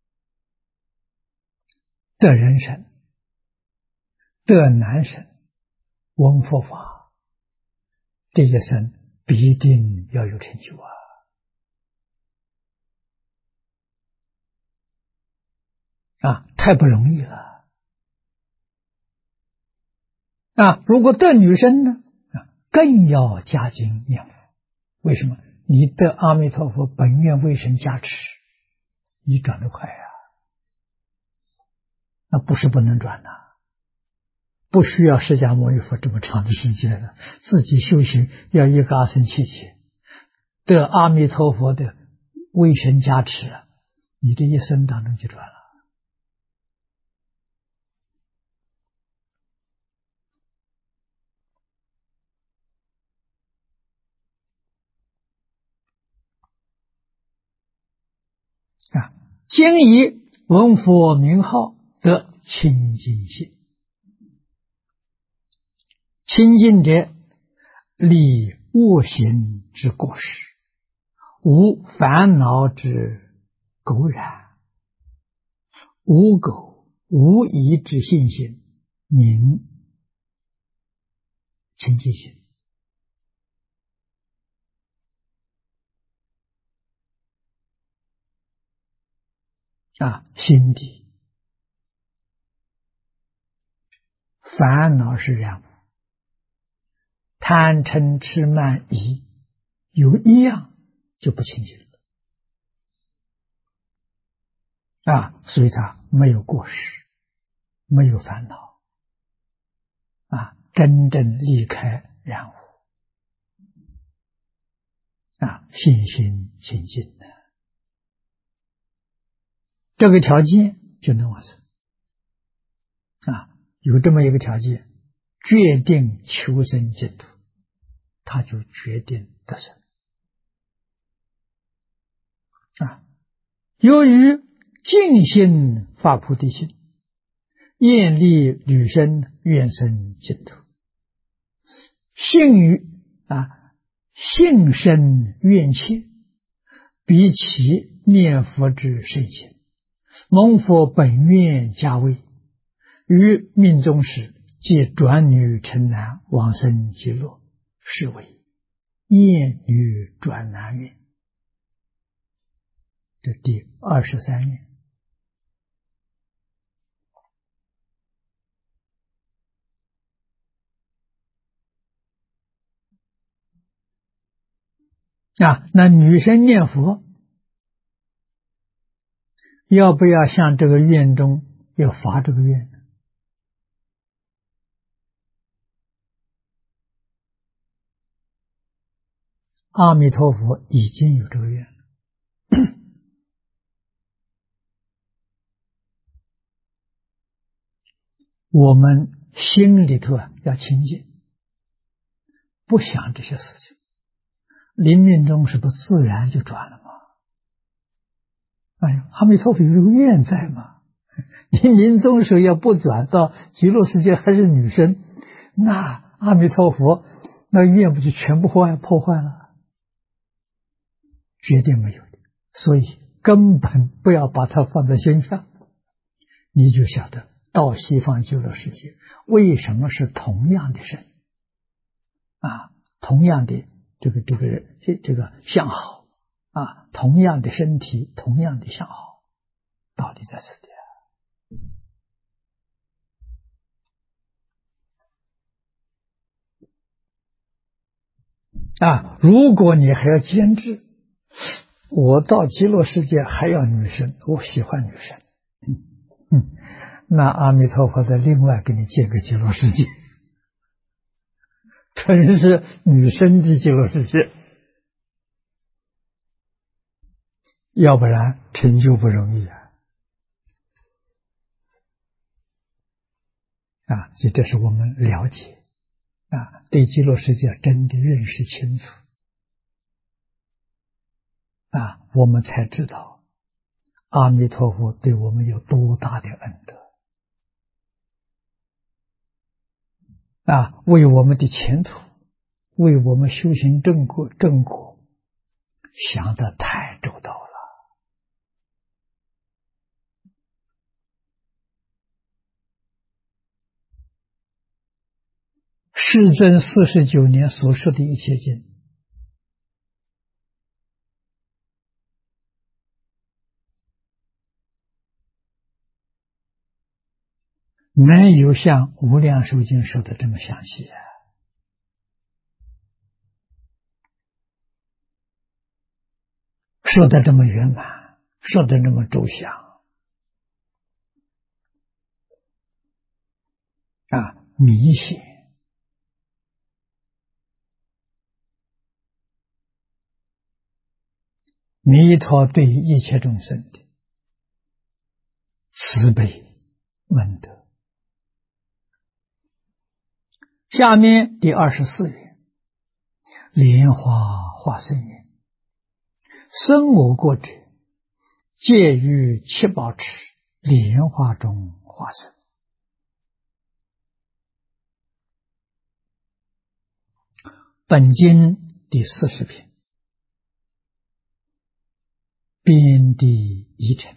Speaker 1: 得人身，得男身，闻佛法，这一生必定要有成就啊！太不容易了啊！如果得女身呢，更要加紧念佛。为什么？你得阿弥陀佛本愿威神加持，你转得快啊！那不是不能转呐，不需要释迦牟尼佛这么长的时间了，自己修行要一个阿僧祇劫，得阿弥陀佛的威神加持，你这一生当中就转了啊！今以闻佛名号得清净心，清净者离恶行之过失，无烦恼之垢染，无垢无疑之信心，名清净心啊！心底烦恼是染污，贪嗔痴慢疑有一样就不清净了啊！所以他没有过失，没有烦恼啊，真正离开染污啊，信心清净的这个条件就能完成啊！有这么一个条件，决定求生净土，他就决定得生啊！由于尽心发菩提心，愿力履身，愿生净土，信生愿切，比起念佛之圣行，蒙佛本愿加位，于命中时即转女成男，往生极乐，是为厌女转男愿。这第23愿那女生念佛要不要像这个愿中要发这个愿呢？阿弥陀佛已经有这个愿了，我们心里头要清净，不想这些事情，临命终是不是自然就转了吗？哎呀，阿弥陀佛有这个愿在吗？你临终时要不转到极乐世界还是女生，那阿弥陀佛那愿不就全部破坏了？绝对没有的，所以根本不要把它放在心上，你就晓得到西方极乐世界为什么是同样的身同样的这个相好同样的身体，同样的相好，道理在此地如果你还要坚持，我到极乐世界还要女生，我喜欢女生，那阿弥陀佛再另外给你建个极乐世界，纯是女生的极乐世界，要不然成就不容易所以这是我们了解对极乐世界真的认识清楚我们才知道阿弥陀佛对我们有多大的恩德为我们的前途，为我们修行正果想得太周到了。世尊49年所说的一切经，没有像无量寿经说的这么详细说的这么圆满，说的这么周详明显弥陀对一切众生的慈悲恩德。下面第24页，莲花化身言：生我国者，皆于七宝池莲花中化身。本经第40篇，边地一尘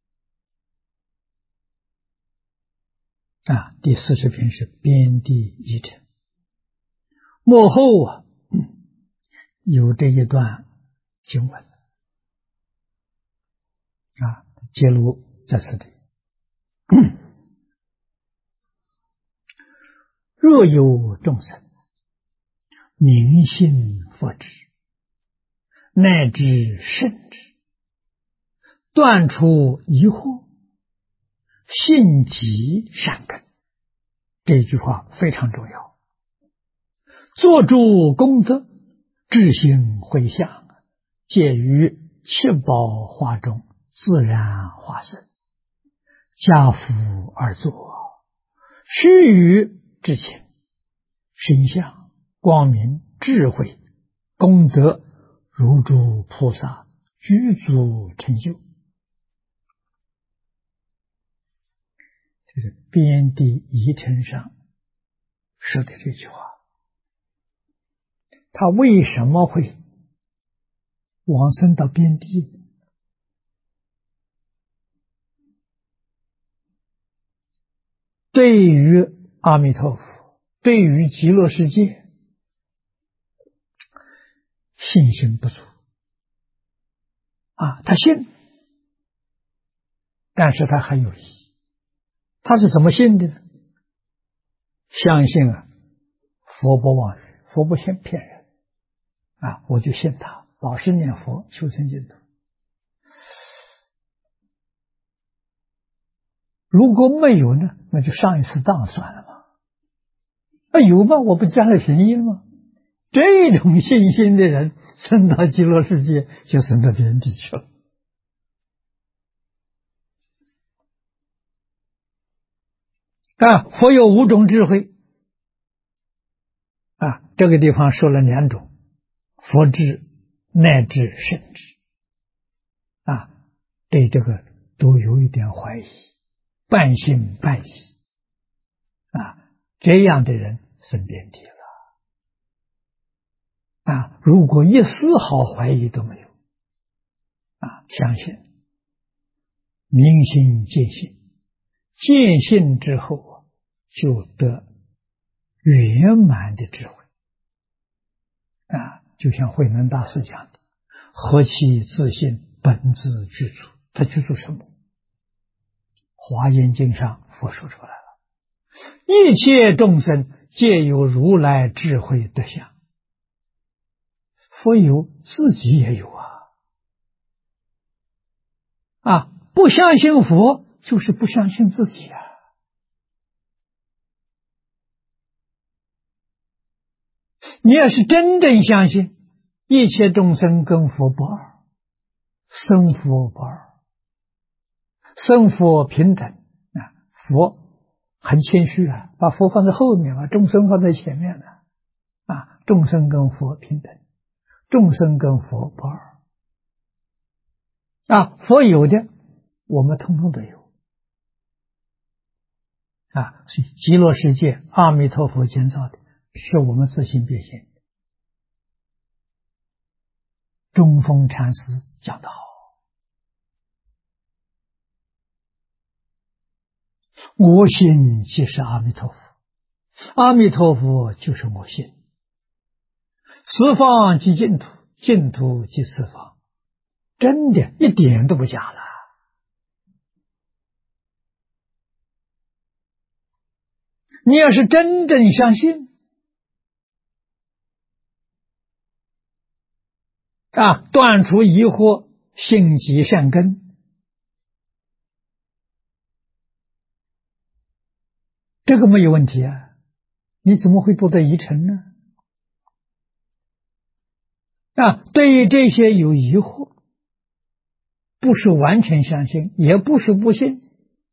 Speaker 1: 第40篇是边地一尘。末后有这一段经文揭露在此地。若有众生明信佛智，乃至圣智，断除疑惑，信集善根，这句话非常重要。做诸功德，智行回向，皆于七宝花中自然化身，家福而作，须臾之情，身相光明智慧功德，如诸菩萨具足成就。这是边地一尘上说的这句话。他为什么会往生到边地？对于阿弥陀佛，对于极乐世界，信心不足他信，但是他还有疑。他是怎么信的呢？相信佛不妄语，佛不骗人我就信他， 老实念佛，求成净土。如果没有呢，那就上一次当算了嘛。有吗？我不是将来便宜了吗？这种信心的人，升到极乐世界就升到别地去了。佛有5种智慧。这个地方说了2种，佛智乃至圣智。对这个都有一点怀疑，半信半疑。这样的人升边地了。如果一丝毫怀疑都没有，相信，明心见性，见性之后就得圆满的智慧。就像慧能大师讲的，何其自信，本自具足。他具足什么？华严经上佛说出来了，一切众生皆有如来智慧德相。佛有，自己也有不相信佛就是不相信自己你要是真正相信一切众生跟佛不二，生佛不二，生佛平等。佛很谦虚把佛放在后面，把众生放在前面众生跟佛平等，众生跟佛不二。佛有的我们通通都有所以极乐世界阿弥陀佛建造的，是我们自行变现的。中峰禅师讲得好，我心即是阿弥陀佛，阿弥陀佛就是我心，十方即净土，净土即十方，真的一点都不假了。你要是真正相信断除疑惑，信即善根，这个没有问题你怎么会堕到疑尘呢？对于这些有疑惑，不是完全相信，也不是不信，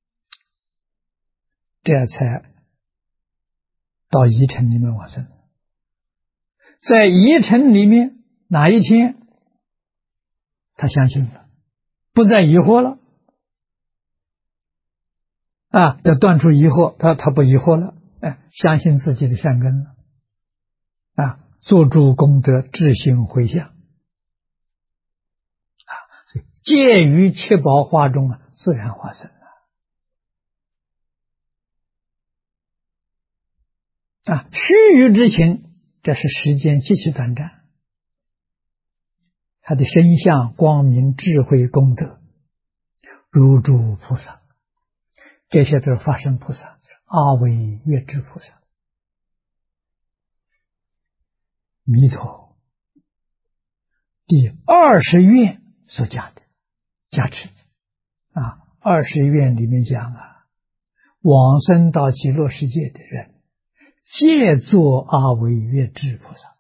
Speaker 1: 这才到疑尘里面往生。在疑尘里面，哪一天他相信了，不再疑惑了要断除疑惑，他不疑惑了，相信自己的善根了做诸功德，至心回向所以介于七宝花中自然化生了须臾之情，这是时间极其短暂，他的身相光明智慧功德如诸菩萨，这些都是法身菩萨，阿惟越致菩萨，弥陀第20愿所加的加持20愿里面讲往生到极乐世界的人皆作阿惟越致菩萨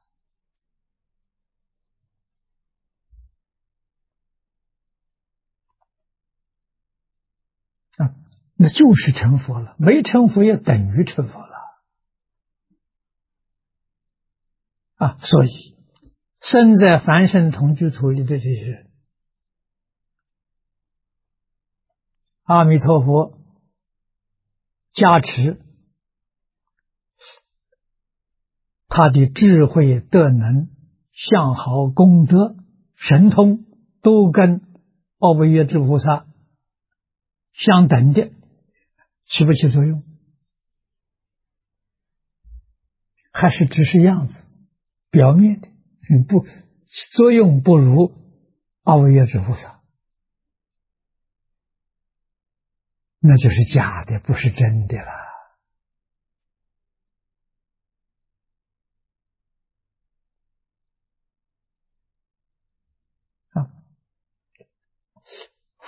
Speaker 1: 那就是成佛了，没成佛也等于成佛了所以生在凡圣同居土里的这些人，阿弥陀佛加持，他的智慧德能相好功德神通都跟阿惟越致菩萨相等的，起不起作用？还是只是样子表面的不作用不如阿惟越致菩萨，那就是假的，不是真的了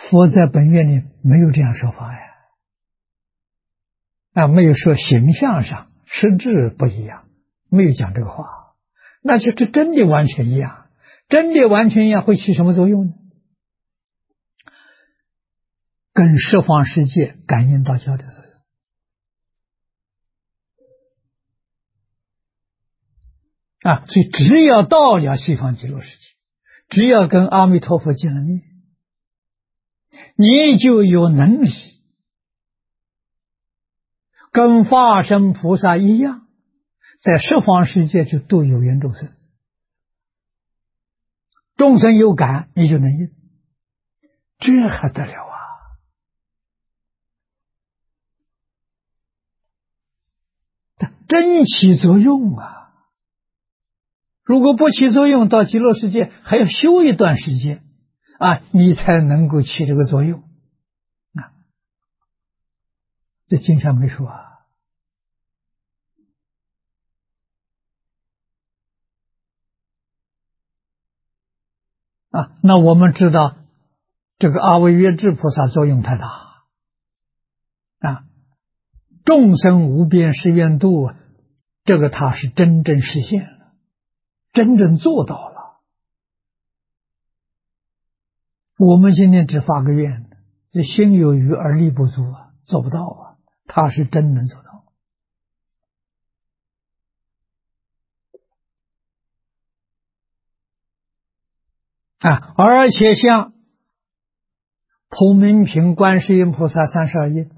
Speaker 1: 佛在本愿里没有这样说法呀，没有说形象上实质不一样，没有讲这个话，那就是真的完全一样，真的完全一样会起什么作用呢？跟十方世界感应道交的作用。所以只要到了西方极乐世界，只要跟阿弥陀佛见了面，你就有能力跟化身菩萨一样，在十方世界就度有缘众生，众生有感你就能应，这还得了啊！真起作用啊！如果不起作用，到极乐世界还要修一段时间你才能够起这个作用这经上没说那我们知道这个阿惟越致菩萨作用太大众生无边誓愿度，这个他是真正实现了，真正做到了。我们今天只发个愿，这心有余而力不足做不到他是真能做到而且像普明品观世音菩萨32愿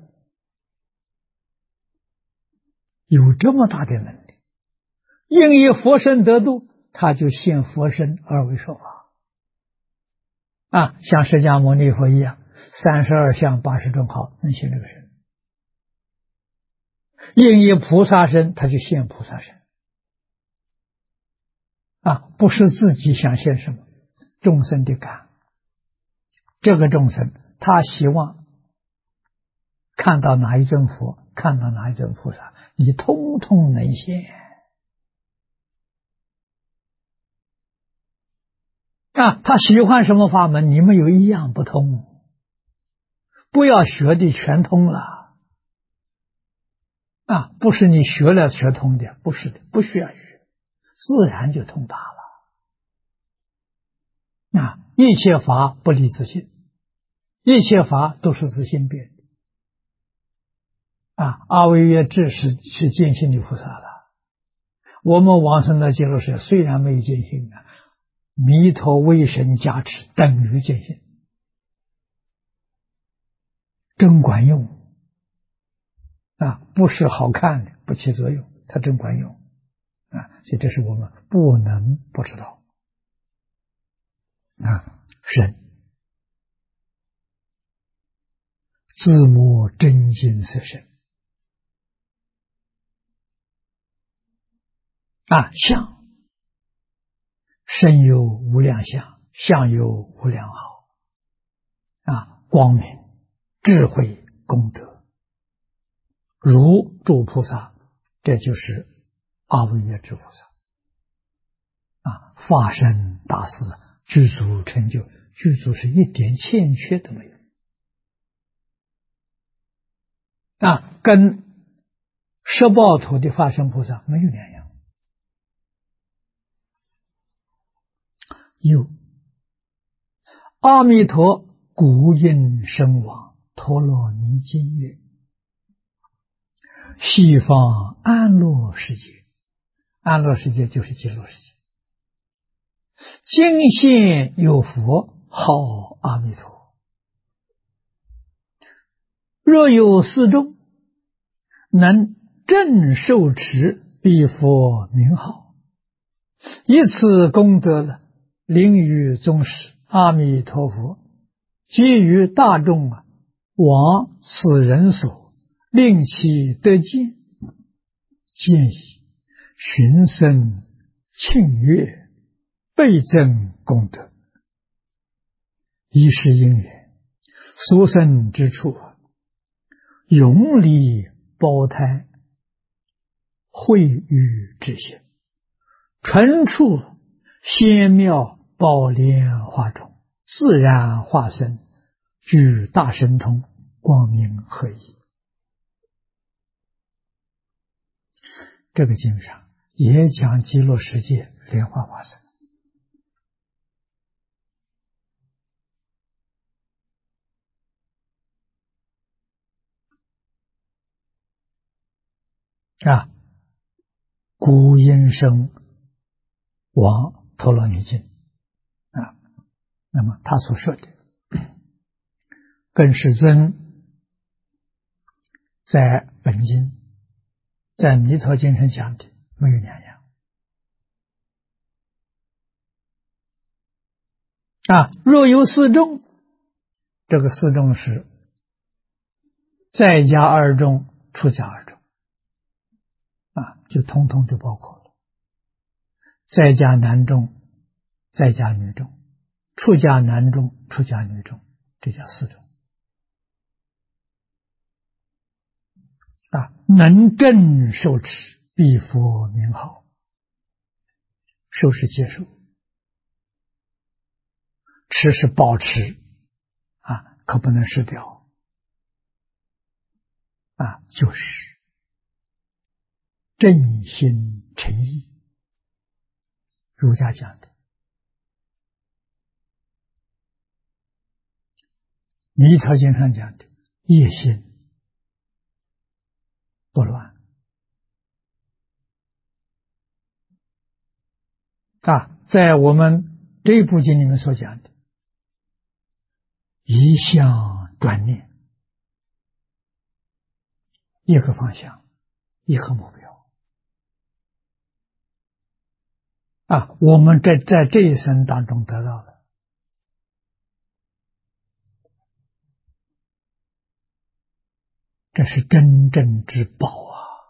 Speaker 1: 有这么大的能力，应以佛身得度，他就现佛身而为说法像释迦牟尼佛一样，32相80种好能现这个身，应以菩萨身，他就现菩萨身不是自己想现什么，众生的感，这个众生他希望看到哪一尊佛，看到哪一尊菩萨，你通通能现他喜欢什么法门，你们有一样不通，不要学的全通了不是你学了学通的，不是的，不需要学，自然就通达了一切法不离自性，一切法都是自性变的阿惟越致是见性的菩萨了。我们往生的极乐世界虽然没有见性弥陀威神加持等于见性，真管用不是好看的不起作用，它真管用所以这是我们不能不知道神自摸真金色身相身有无量相，相有无量好光明智慧功德如诸菩萨，这就是阿惟越致菩萨化身大事具足成就，具足是一点欠缺都没有跟十报土的化身菩萨没有两样。有阿弥陀古印身王陀罗尼经曰：西方安乐世界，安乐世界就是极乐世界，今现有佛号阿弥陀，若有四众能正受持彼佛名号，以此功德了，临于宗师阿弥陀佛，给予大众往此人所，令其得见，见以寻声庆悦，倍增功德。一是因缘，所生之处永离胞胎，慧育之心，纯处仙妙宝莲花中，自然化身， 具大神通，光明合一。这个经上也讲极乐世界莲花化身啊，古音声王陀罗尼经啊，那么他所说的跟世尊在本经、在弥陀经上讲的没有两样啊。若有四众，这个四众是在家二众、出家二众啊，就统统就包括了。在家男众、在家女众、出家男众、出家女众，这叫四众啊。能正受持，必佛名号。受是接受，持是保持啊，可不能失掉啊，就是正心诚意。儒家讲的，弥陀经上讲的，业心不乱啊，在我们这部经里面所讲的，一向专念，一个方向，一个目标啊，我们在这一生当中得到的，这是真正之宝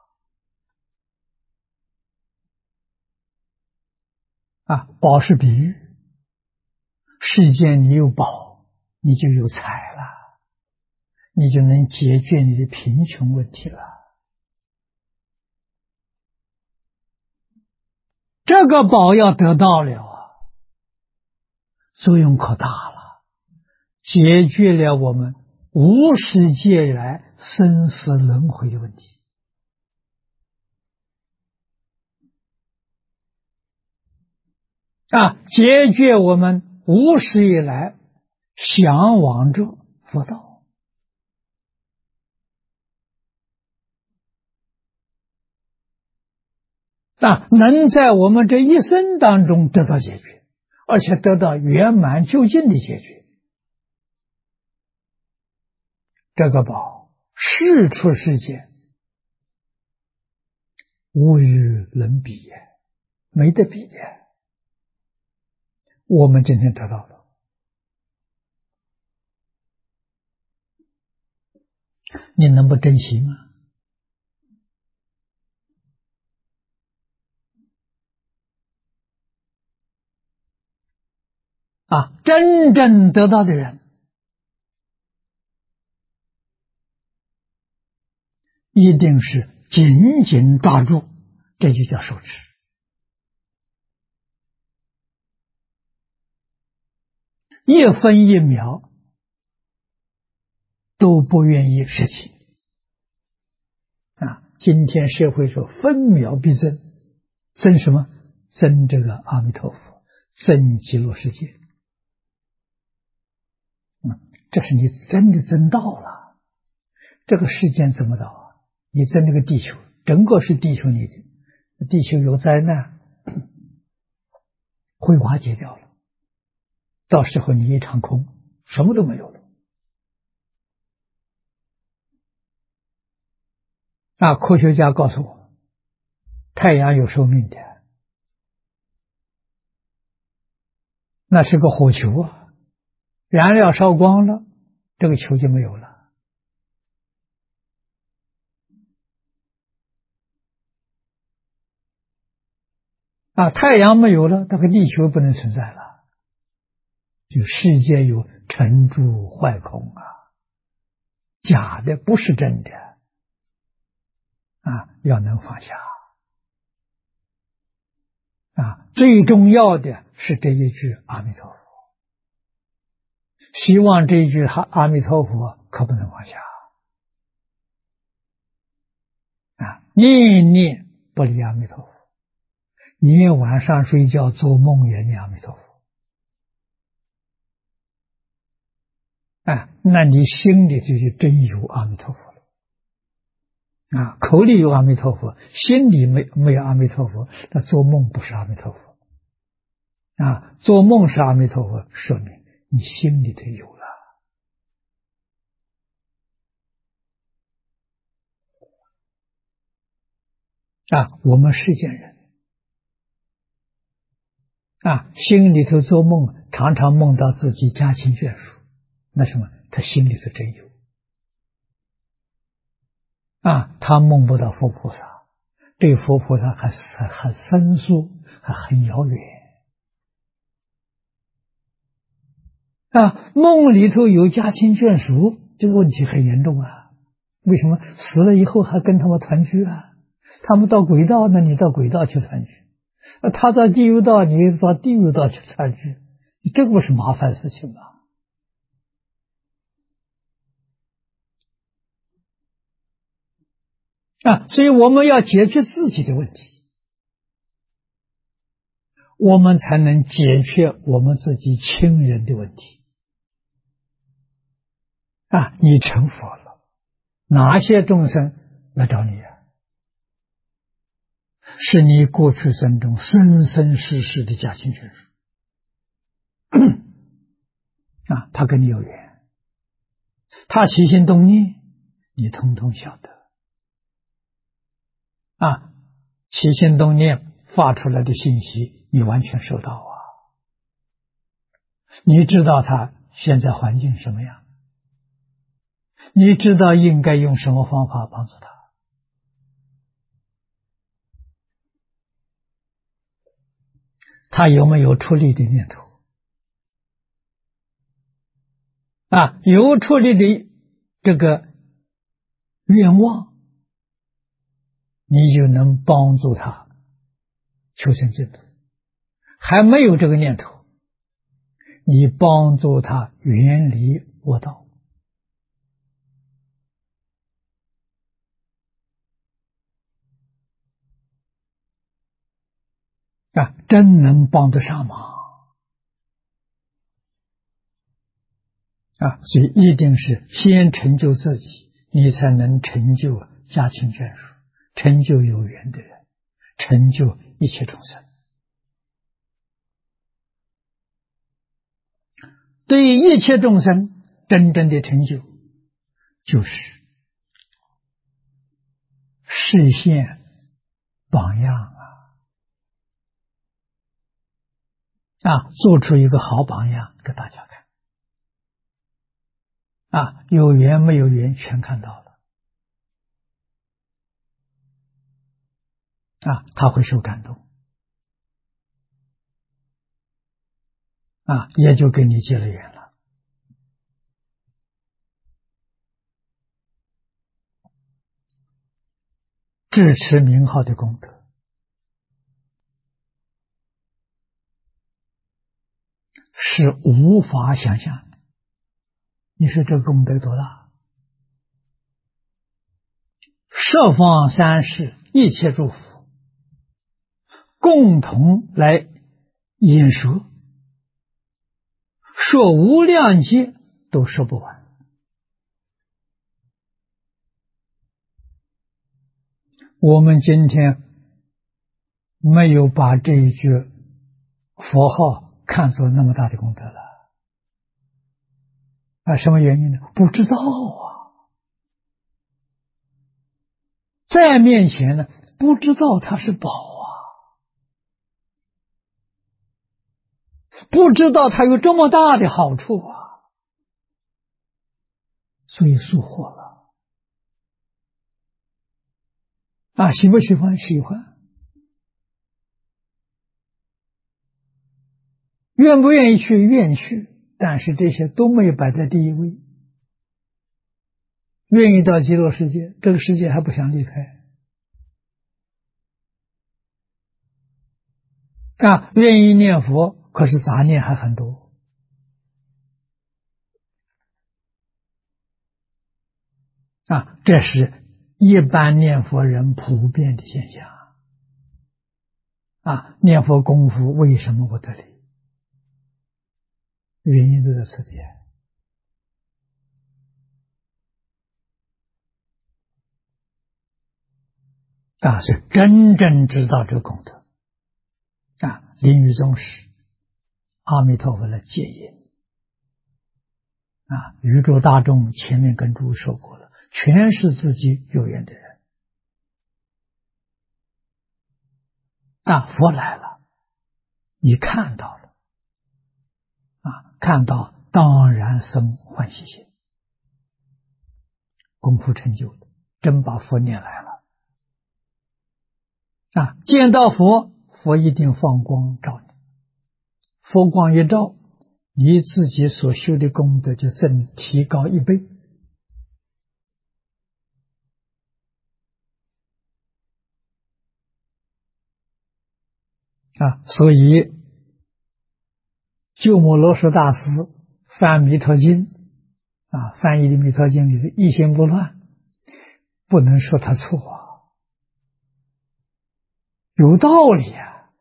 Speaker 1: 啊！宝是比喻，世间你有宝，你就有财了，你就能解决你的贫穷问题了。这个宝要得到了啊，作用可大了，解决了我们无始劫以来生死轮回的问题啊，解决我们无始以来向往着佛道啊，能在我们这一生当中得到解决，而且得到圆满究竟的解决。这个宝世出世间无与伦比也，没得比的。我们今天得到了，你能不珍惜吗？啊，真正得到的人一定是紧紧抓住，这就叫受持。一分一秒都不愿意舍弃啊！今天社会说分秒必争，争什么？争这个阿弥陀佛，争极乐世界。这是你真的争到了。这个世间怎么到啊？你争这个地球，整个是地球你的，地球有灾难，会瓦解掉了，到时候你一场空，什么都没有了。啊，科学家告诉我，太阳有寿命的，那是个火球啊，燃料烧光了，这个球就没有了。啊，太阳没有了，这个地球不能存在了。就世界有成住坏空啊，假的不是真的啊，要能放下啊。最重要的是这一句阿弥陀佛， 希望这一句阿弥陀佛可不能放下啊！念念不离阿弥陀佛，你晚上睡觉做梦也念阿弥陀佛啊，那你心里头就真有阿弥陀佛了啊！口里有阿弥陀佛，心里没有阿弥陀佛，那做梦不是阿弥陀佛啊！做梦是阿弥陀佛，说明你心里头有了啊！我们世间人啊，心里头做梦，常常梦到自己家亲眷属，那什么，他心里头真有啊！他梦不到佛菩萨，对佛菩萨还很生疏，还很遥远啊！梦里头有家亲眷属，这个问题很严重啊！为什么死了以后还跟他们团聚啊？他们到轨道，那你到轨道去团聚；他到地狱道，你到地狱道去团聚，这个不是麻烦事情吗？啊，所以我们要解决自己的问题，我们才能解决我们自己亲人的问题。啊，你成佛了，哪些众生来找你啊？是你过去生中生生世世的家亲眷属啊，他跟你有缘，他起心动念，你通通晓得啊，起心动念发出来的信息，你完全收到啊，你知道他现在环境什么样，你知道应该用什么方法帮助他。他有没有出力的念头啊？有出力的这个愿望，你就能帮助他求生净土。还没有这个念头，你帮助他远离恶道啊，真能帮得上忙啊！所以一定是先成就自己，你才能成就家亲眷属，成就有缘的人，成就一切众生。对于一切众生真正的成就，就是示现榜样啊，做出一个好榜样给大家看啊，有缘没有缘全看到了啊，他会受感动啊，也就跟你结了缘了。智持名号的功德是无法想象的，你说这功德多大？十方三世一切诸佛共同来演说，说无量劫都说不完。我们今天没有把这一句佛号看作那么大的功德了啊！什么原因呢？不知道啊，在面前呢，不知道它是宝啊，不知道它有这么大的好处啊，所以疏忽了啊！喜不喜欢？喜欢。愿不愿意去？愿去，但是这些都没有摆在第一位。愿意到极乐世界，这个世界还不想离开啊！愿意念佛，可是杂念还很多这是一般念佛人普遍的现象。念佛功夫为什么不得力？原因都在此地。是真正知道这个功德。临于宗时，阿弥陀佛来接引。宇宙大众前面跟诸位说过了，全是自己有缘的人。佛来了，你看到了，看到当然生欢喜心，功夫成就的，真把佛念来了。见到佛，佛一定放光照你，佛光一照，你自己所修的功德就提高1倍。所以鸠摩罗什大师翻弥陀经翻译的弥陀经里的一心不乱，不能说他错有道理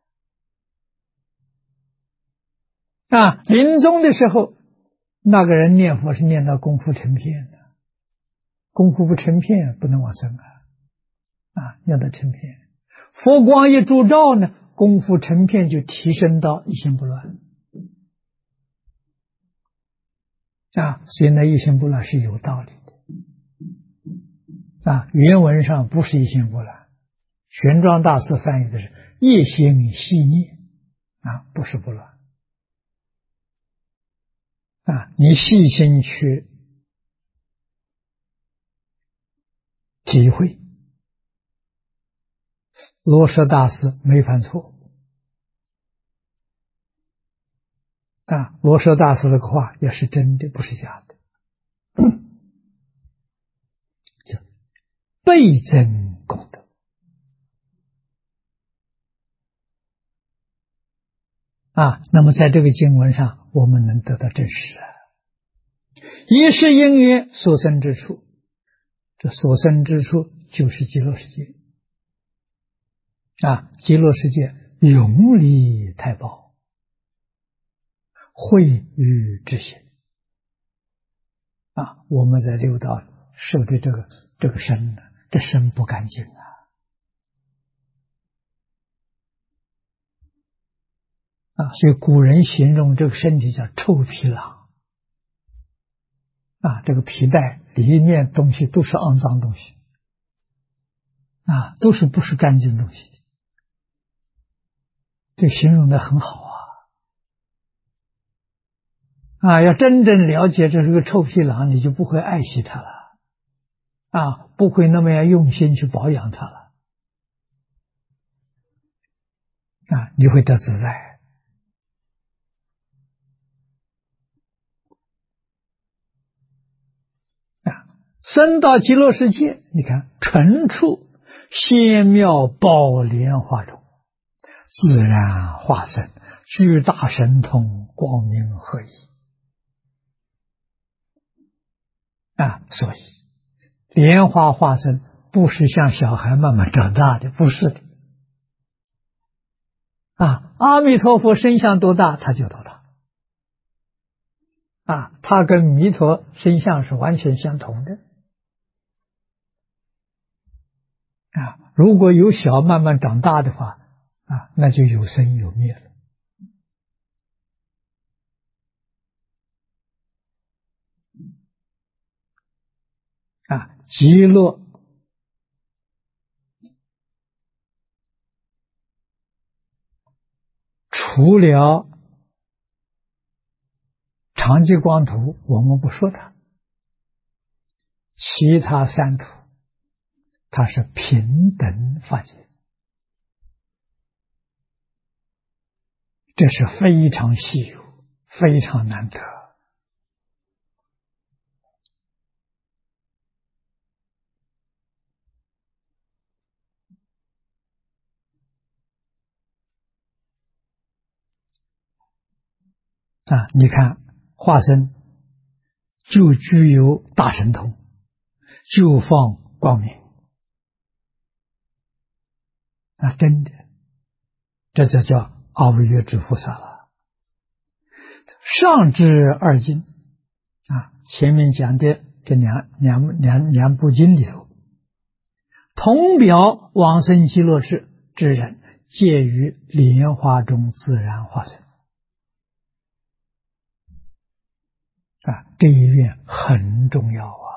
Speaker 1: 临终的时候，那个人念佛是念到功夫成片的，功夫不成片不能往生念到成片，佛光一烛照呢，功夫成片就提升到一心不乱所以呢，一心不乱是有道理的原文上不是一心不乱，玄奘大师翻译的是一心细念不是不乱你细心去体会，罗什大师没犯错罗什大师这个话也是真的，不是假的。就倍增功德那么在这个经文上我们能得到证实一是因缘所生之处，这所生之处就是极乐世界极乐世界永离太保，慧与之行我们在六道受的这个身呢，这身不干净所以古人形容这个身体叫臭皮囊这个皮带里面东西都是肮脏东西都是不是干净东西，这形容的很好要真正了解这是个臭皮囊，你就不会爱惜它了不会那么样用心去保养它了你会得自在升到极乐世界，你看纯处仙妙宝莲花中，自然化身，巨大神通，光明合一所以莲花化身不是像小孩慢慢长大的，不是的阿弥陀佛身相多大他就多大他跟弥陀身相是完全相同的如果由小慢慢长大的话那就有生有灭了极乐除了常寂光土我们不说它，其他三土它是平等法界，这是非常稀有非常难得你看化身就具有大神通， 就放光明。真的，这就叫阿惟越之菩萨了。上至二经前面讲的这两部经里头，同表往生极乐世之人，介于莲花中自然化生。这一愿很重要啊！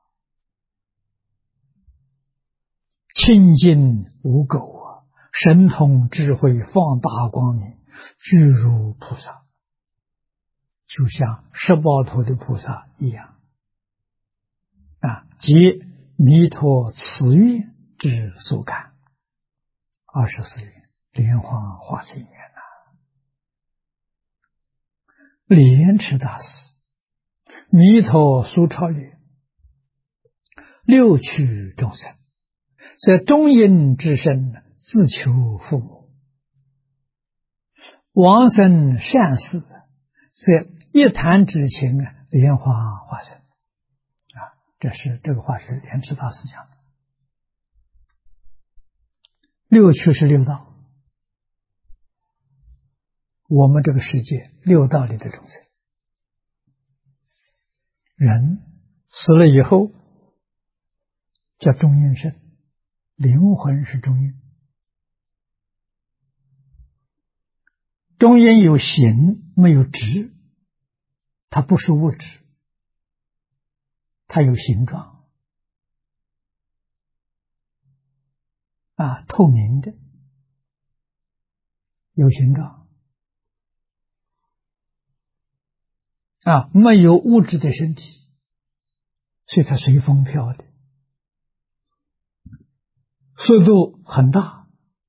Speaker 1: 清净无垢神通智慧放大光明，具如菩萨，就像十报图的菩萨一样即弥陀慈愿之所感。24愿莲花化身愿李莲池大师弥陀苏超曰：六趣众生，在中阴之身，自求父母；往生善事，在一弹之情，莲花化身。这个话是莲池大师讲的。六趣是六道，我们这个世界六道里的众生，人死了以后叫中阴身，灵魂是中阴。中阴有形没有质，它不是物质，它有形状透明的，有形状没有物质的身体，所以它随风飘的，速度很大。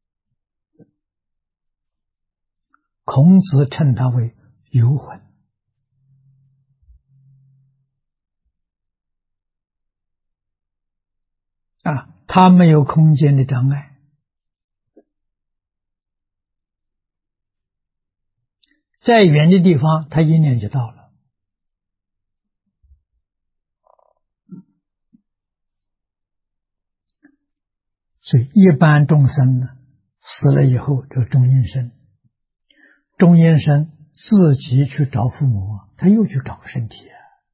Speaker 1: 孔子称它为游魂它没有空间的障碍，再远的地方它一念就到了。所以一般众生呢，死了以后就中阴身，中阴身自己去找父母，他又去找个身体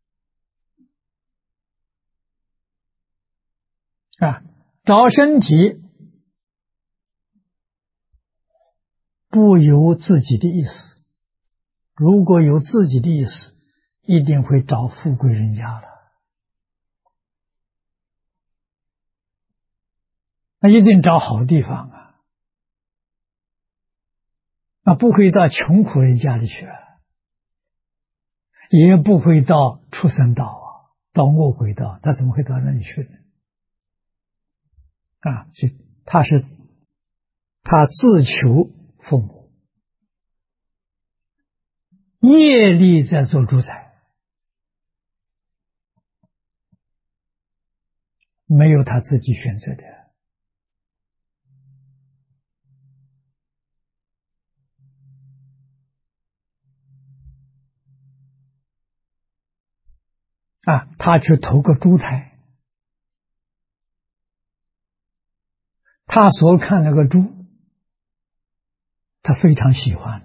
Speaker 1: 找身体不由自己的意思，如果有自己的意思，一定会找富贵人家了，那一定找好地方不会到穷苦人家里去，也不会到畜生道到恶鬼道，他怎么会到那里去呢？所以他自求父母，业力在做主宰，没有他自己选择的他去投个猪胎，他所看那个猪，他非常喜欢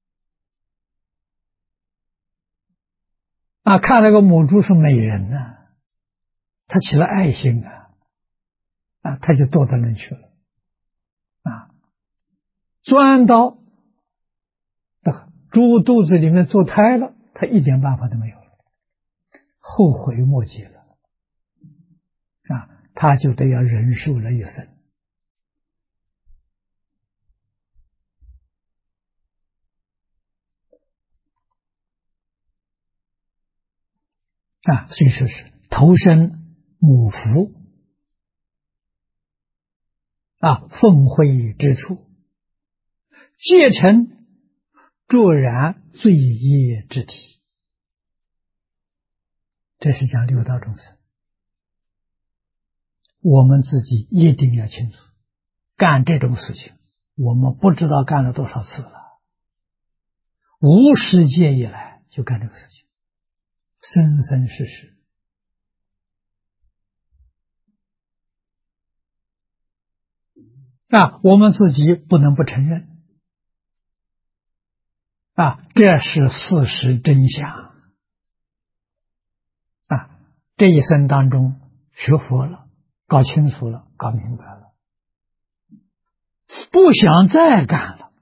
Speaker 1: 看那个母猪是美人他起了爱心他就堕到那去了钻到猪肚子里面做胎了，他一点办法都没有了，后悔莫及了他就得要忍受了一生所以说是投身母腹奉会之处，皆成卓然罪业之体。这是讲六道众生，我们自己一定要清楚，干这种事情我们不知道干了多少次了，无始界以来就干这个事情，生生世世我们自己不能不承认这是事实真相这一生当中学佛了，搞清楚了，搞明白了，不想再干了，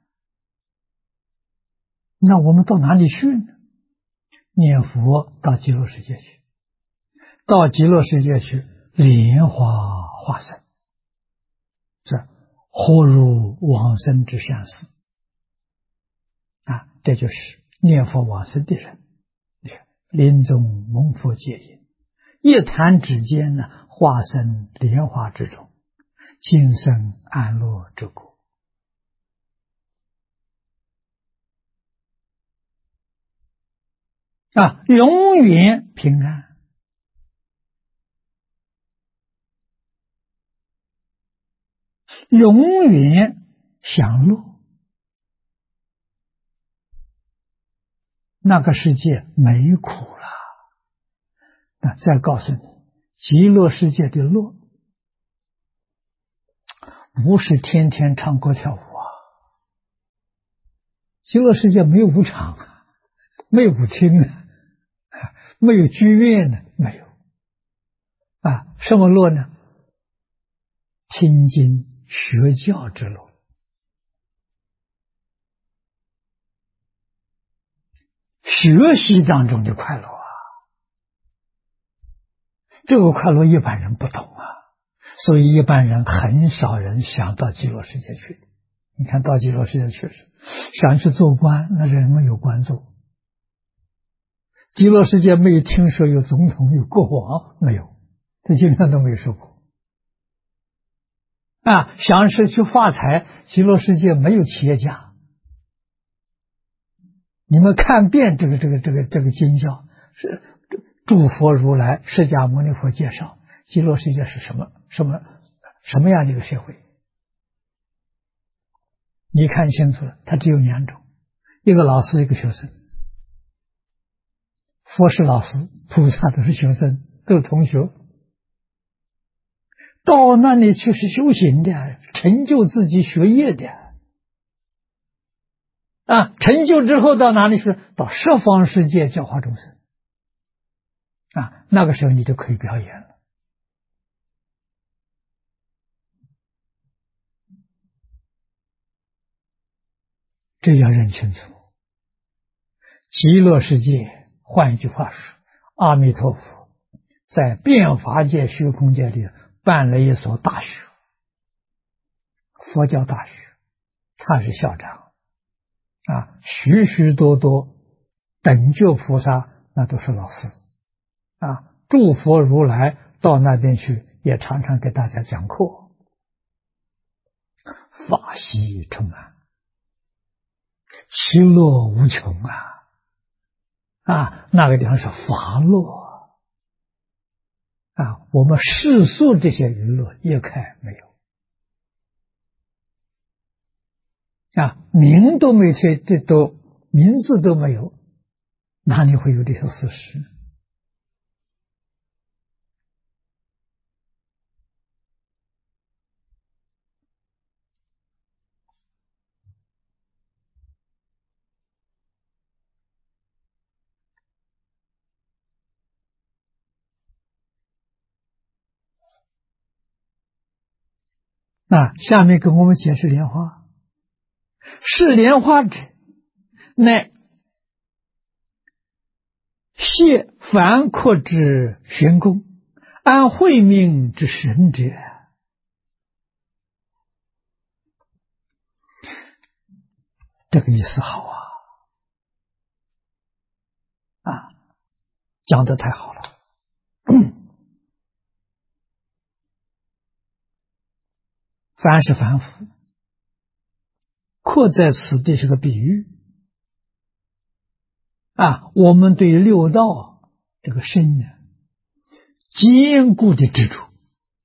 Speaker 1: 那我们到哪里去呢？念佛到极乐世界去，到极乐世界去莲花化身，是活入往生之善事这就是念佛往生的人，临终蒙佛接引，一弹指间呢，化身莲花之中，今生安乐之国永远平安，永远享乐。那个世界没苦了。那再告诉你，极乐世界的乐不是天天唱歌跳舞极乐世界没有舞场没有舞厅没有剧院没有什么乐呢？听经学教之乐，学习当中的快乐这个快乐一般人不懂所以一般人很少人想到极乐世界去。你看到极乐世界去想去做官，那人没有官做。极乐世界没有听说有总统有国王，没有，这经常都没有说过想是去发财，极乐世界没有企业家。你们看遍这个经教，是诸佛如来释迦牟尼佛介绍极乐世界是什么样的一个社会，你看清楚了，它只有两种，一个老师，一个学生。佛是老师，菩萨都是学生，都是同学。到那里去是修行的，成就自己学业的成就之后到哪里去？到十方世界教化众生那个时候你就可以表演了。这要认清楚。极乐世界，换一句话说，阿弥陀佛在变法界虚空界里办了一所大学，佛教大学，他是校长许许多多等觉菩萨那都是老师诸佛如来到那边去也常常给大家讲课，法喜充满，其乐无穷那个地方是法乐我们世俗这些娱乐一概没有名都没贴，这都名字都没有，哪里会有这些事实？下面跟我们解释莲花，是莲花者，乃谢凡阔之玄功，安慧命之神者。这个意思好讲得太好了。凡是凡夫，阔在此地是个比喻我们对六道这个身坚固的执着，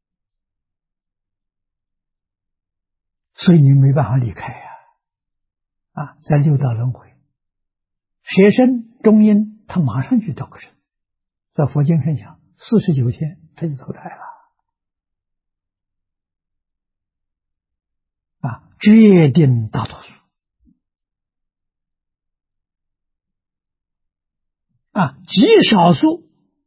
Speaker 1: 所以你没办法离开在六道轮回，舍身中阴，他马上就到个身，在佛经上讲49天他就投胎了决定大多数极少数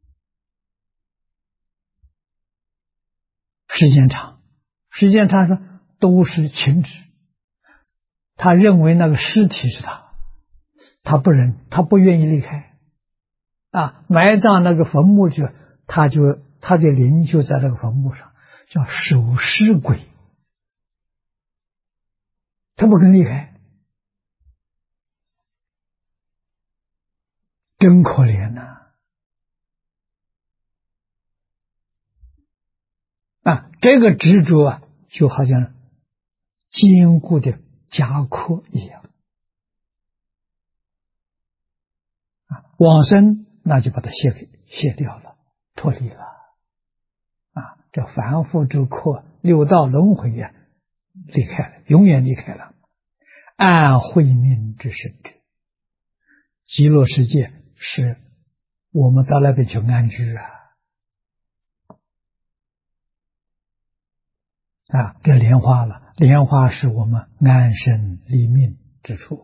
Speaker 1: 时间长，时间长说都是情执，他认为那个尸体是他不忍，他不愿意离开埋葬那个坟墓他的灵就在那个坟墓上，叫守尸鬼，他不肯离开，真可怜呐！这个执着就好像坚固的枷壳一样往生那就把它卸掉了，脱离了这凡夫之壳，六道轮回离开了，永远离开了。按慧命之圣者，极乐世界是我们到那边去安居这莲花了，莲花是我们安身立命之处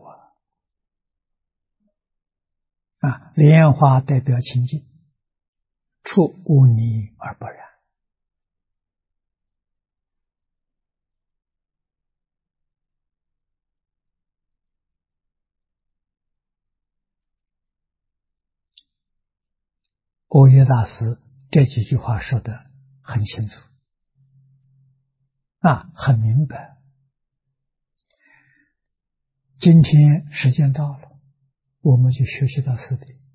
Speaker 1: 莲花代表清净，处污泥而不染。阿约大师这几句话说得很清楚很明白。今天时间到了，我们就学习到此地。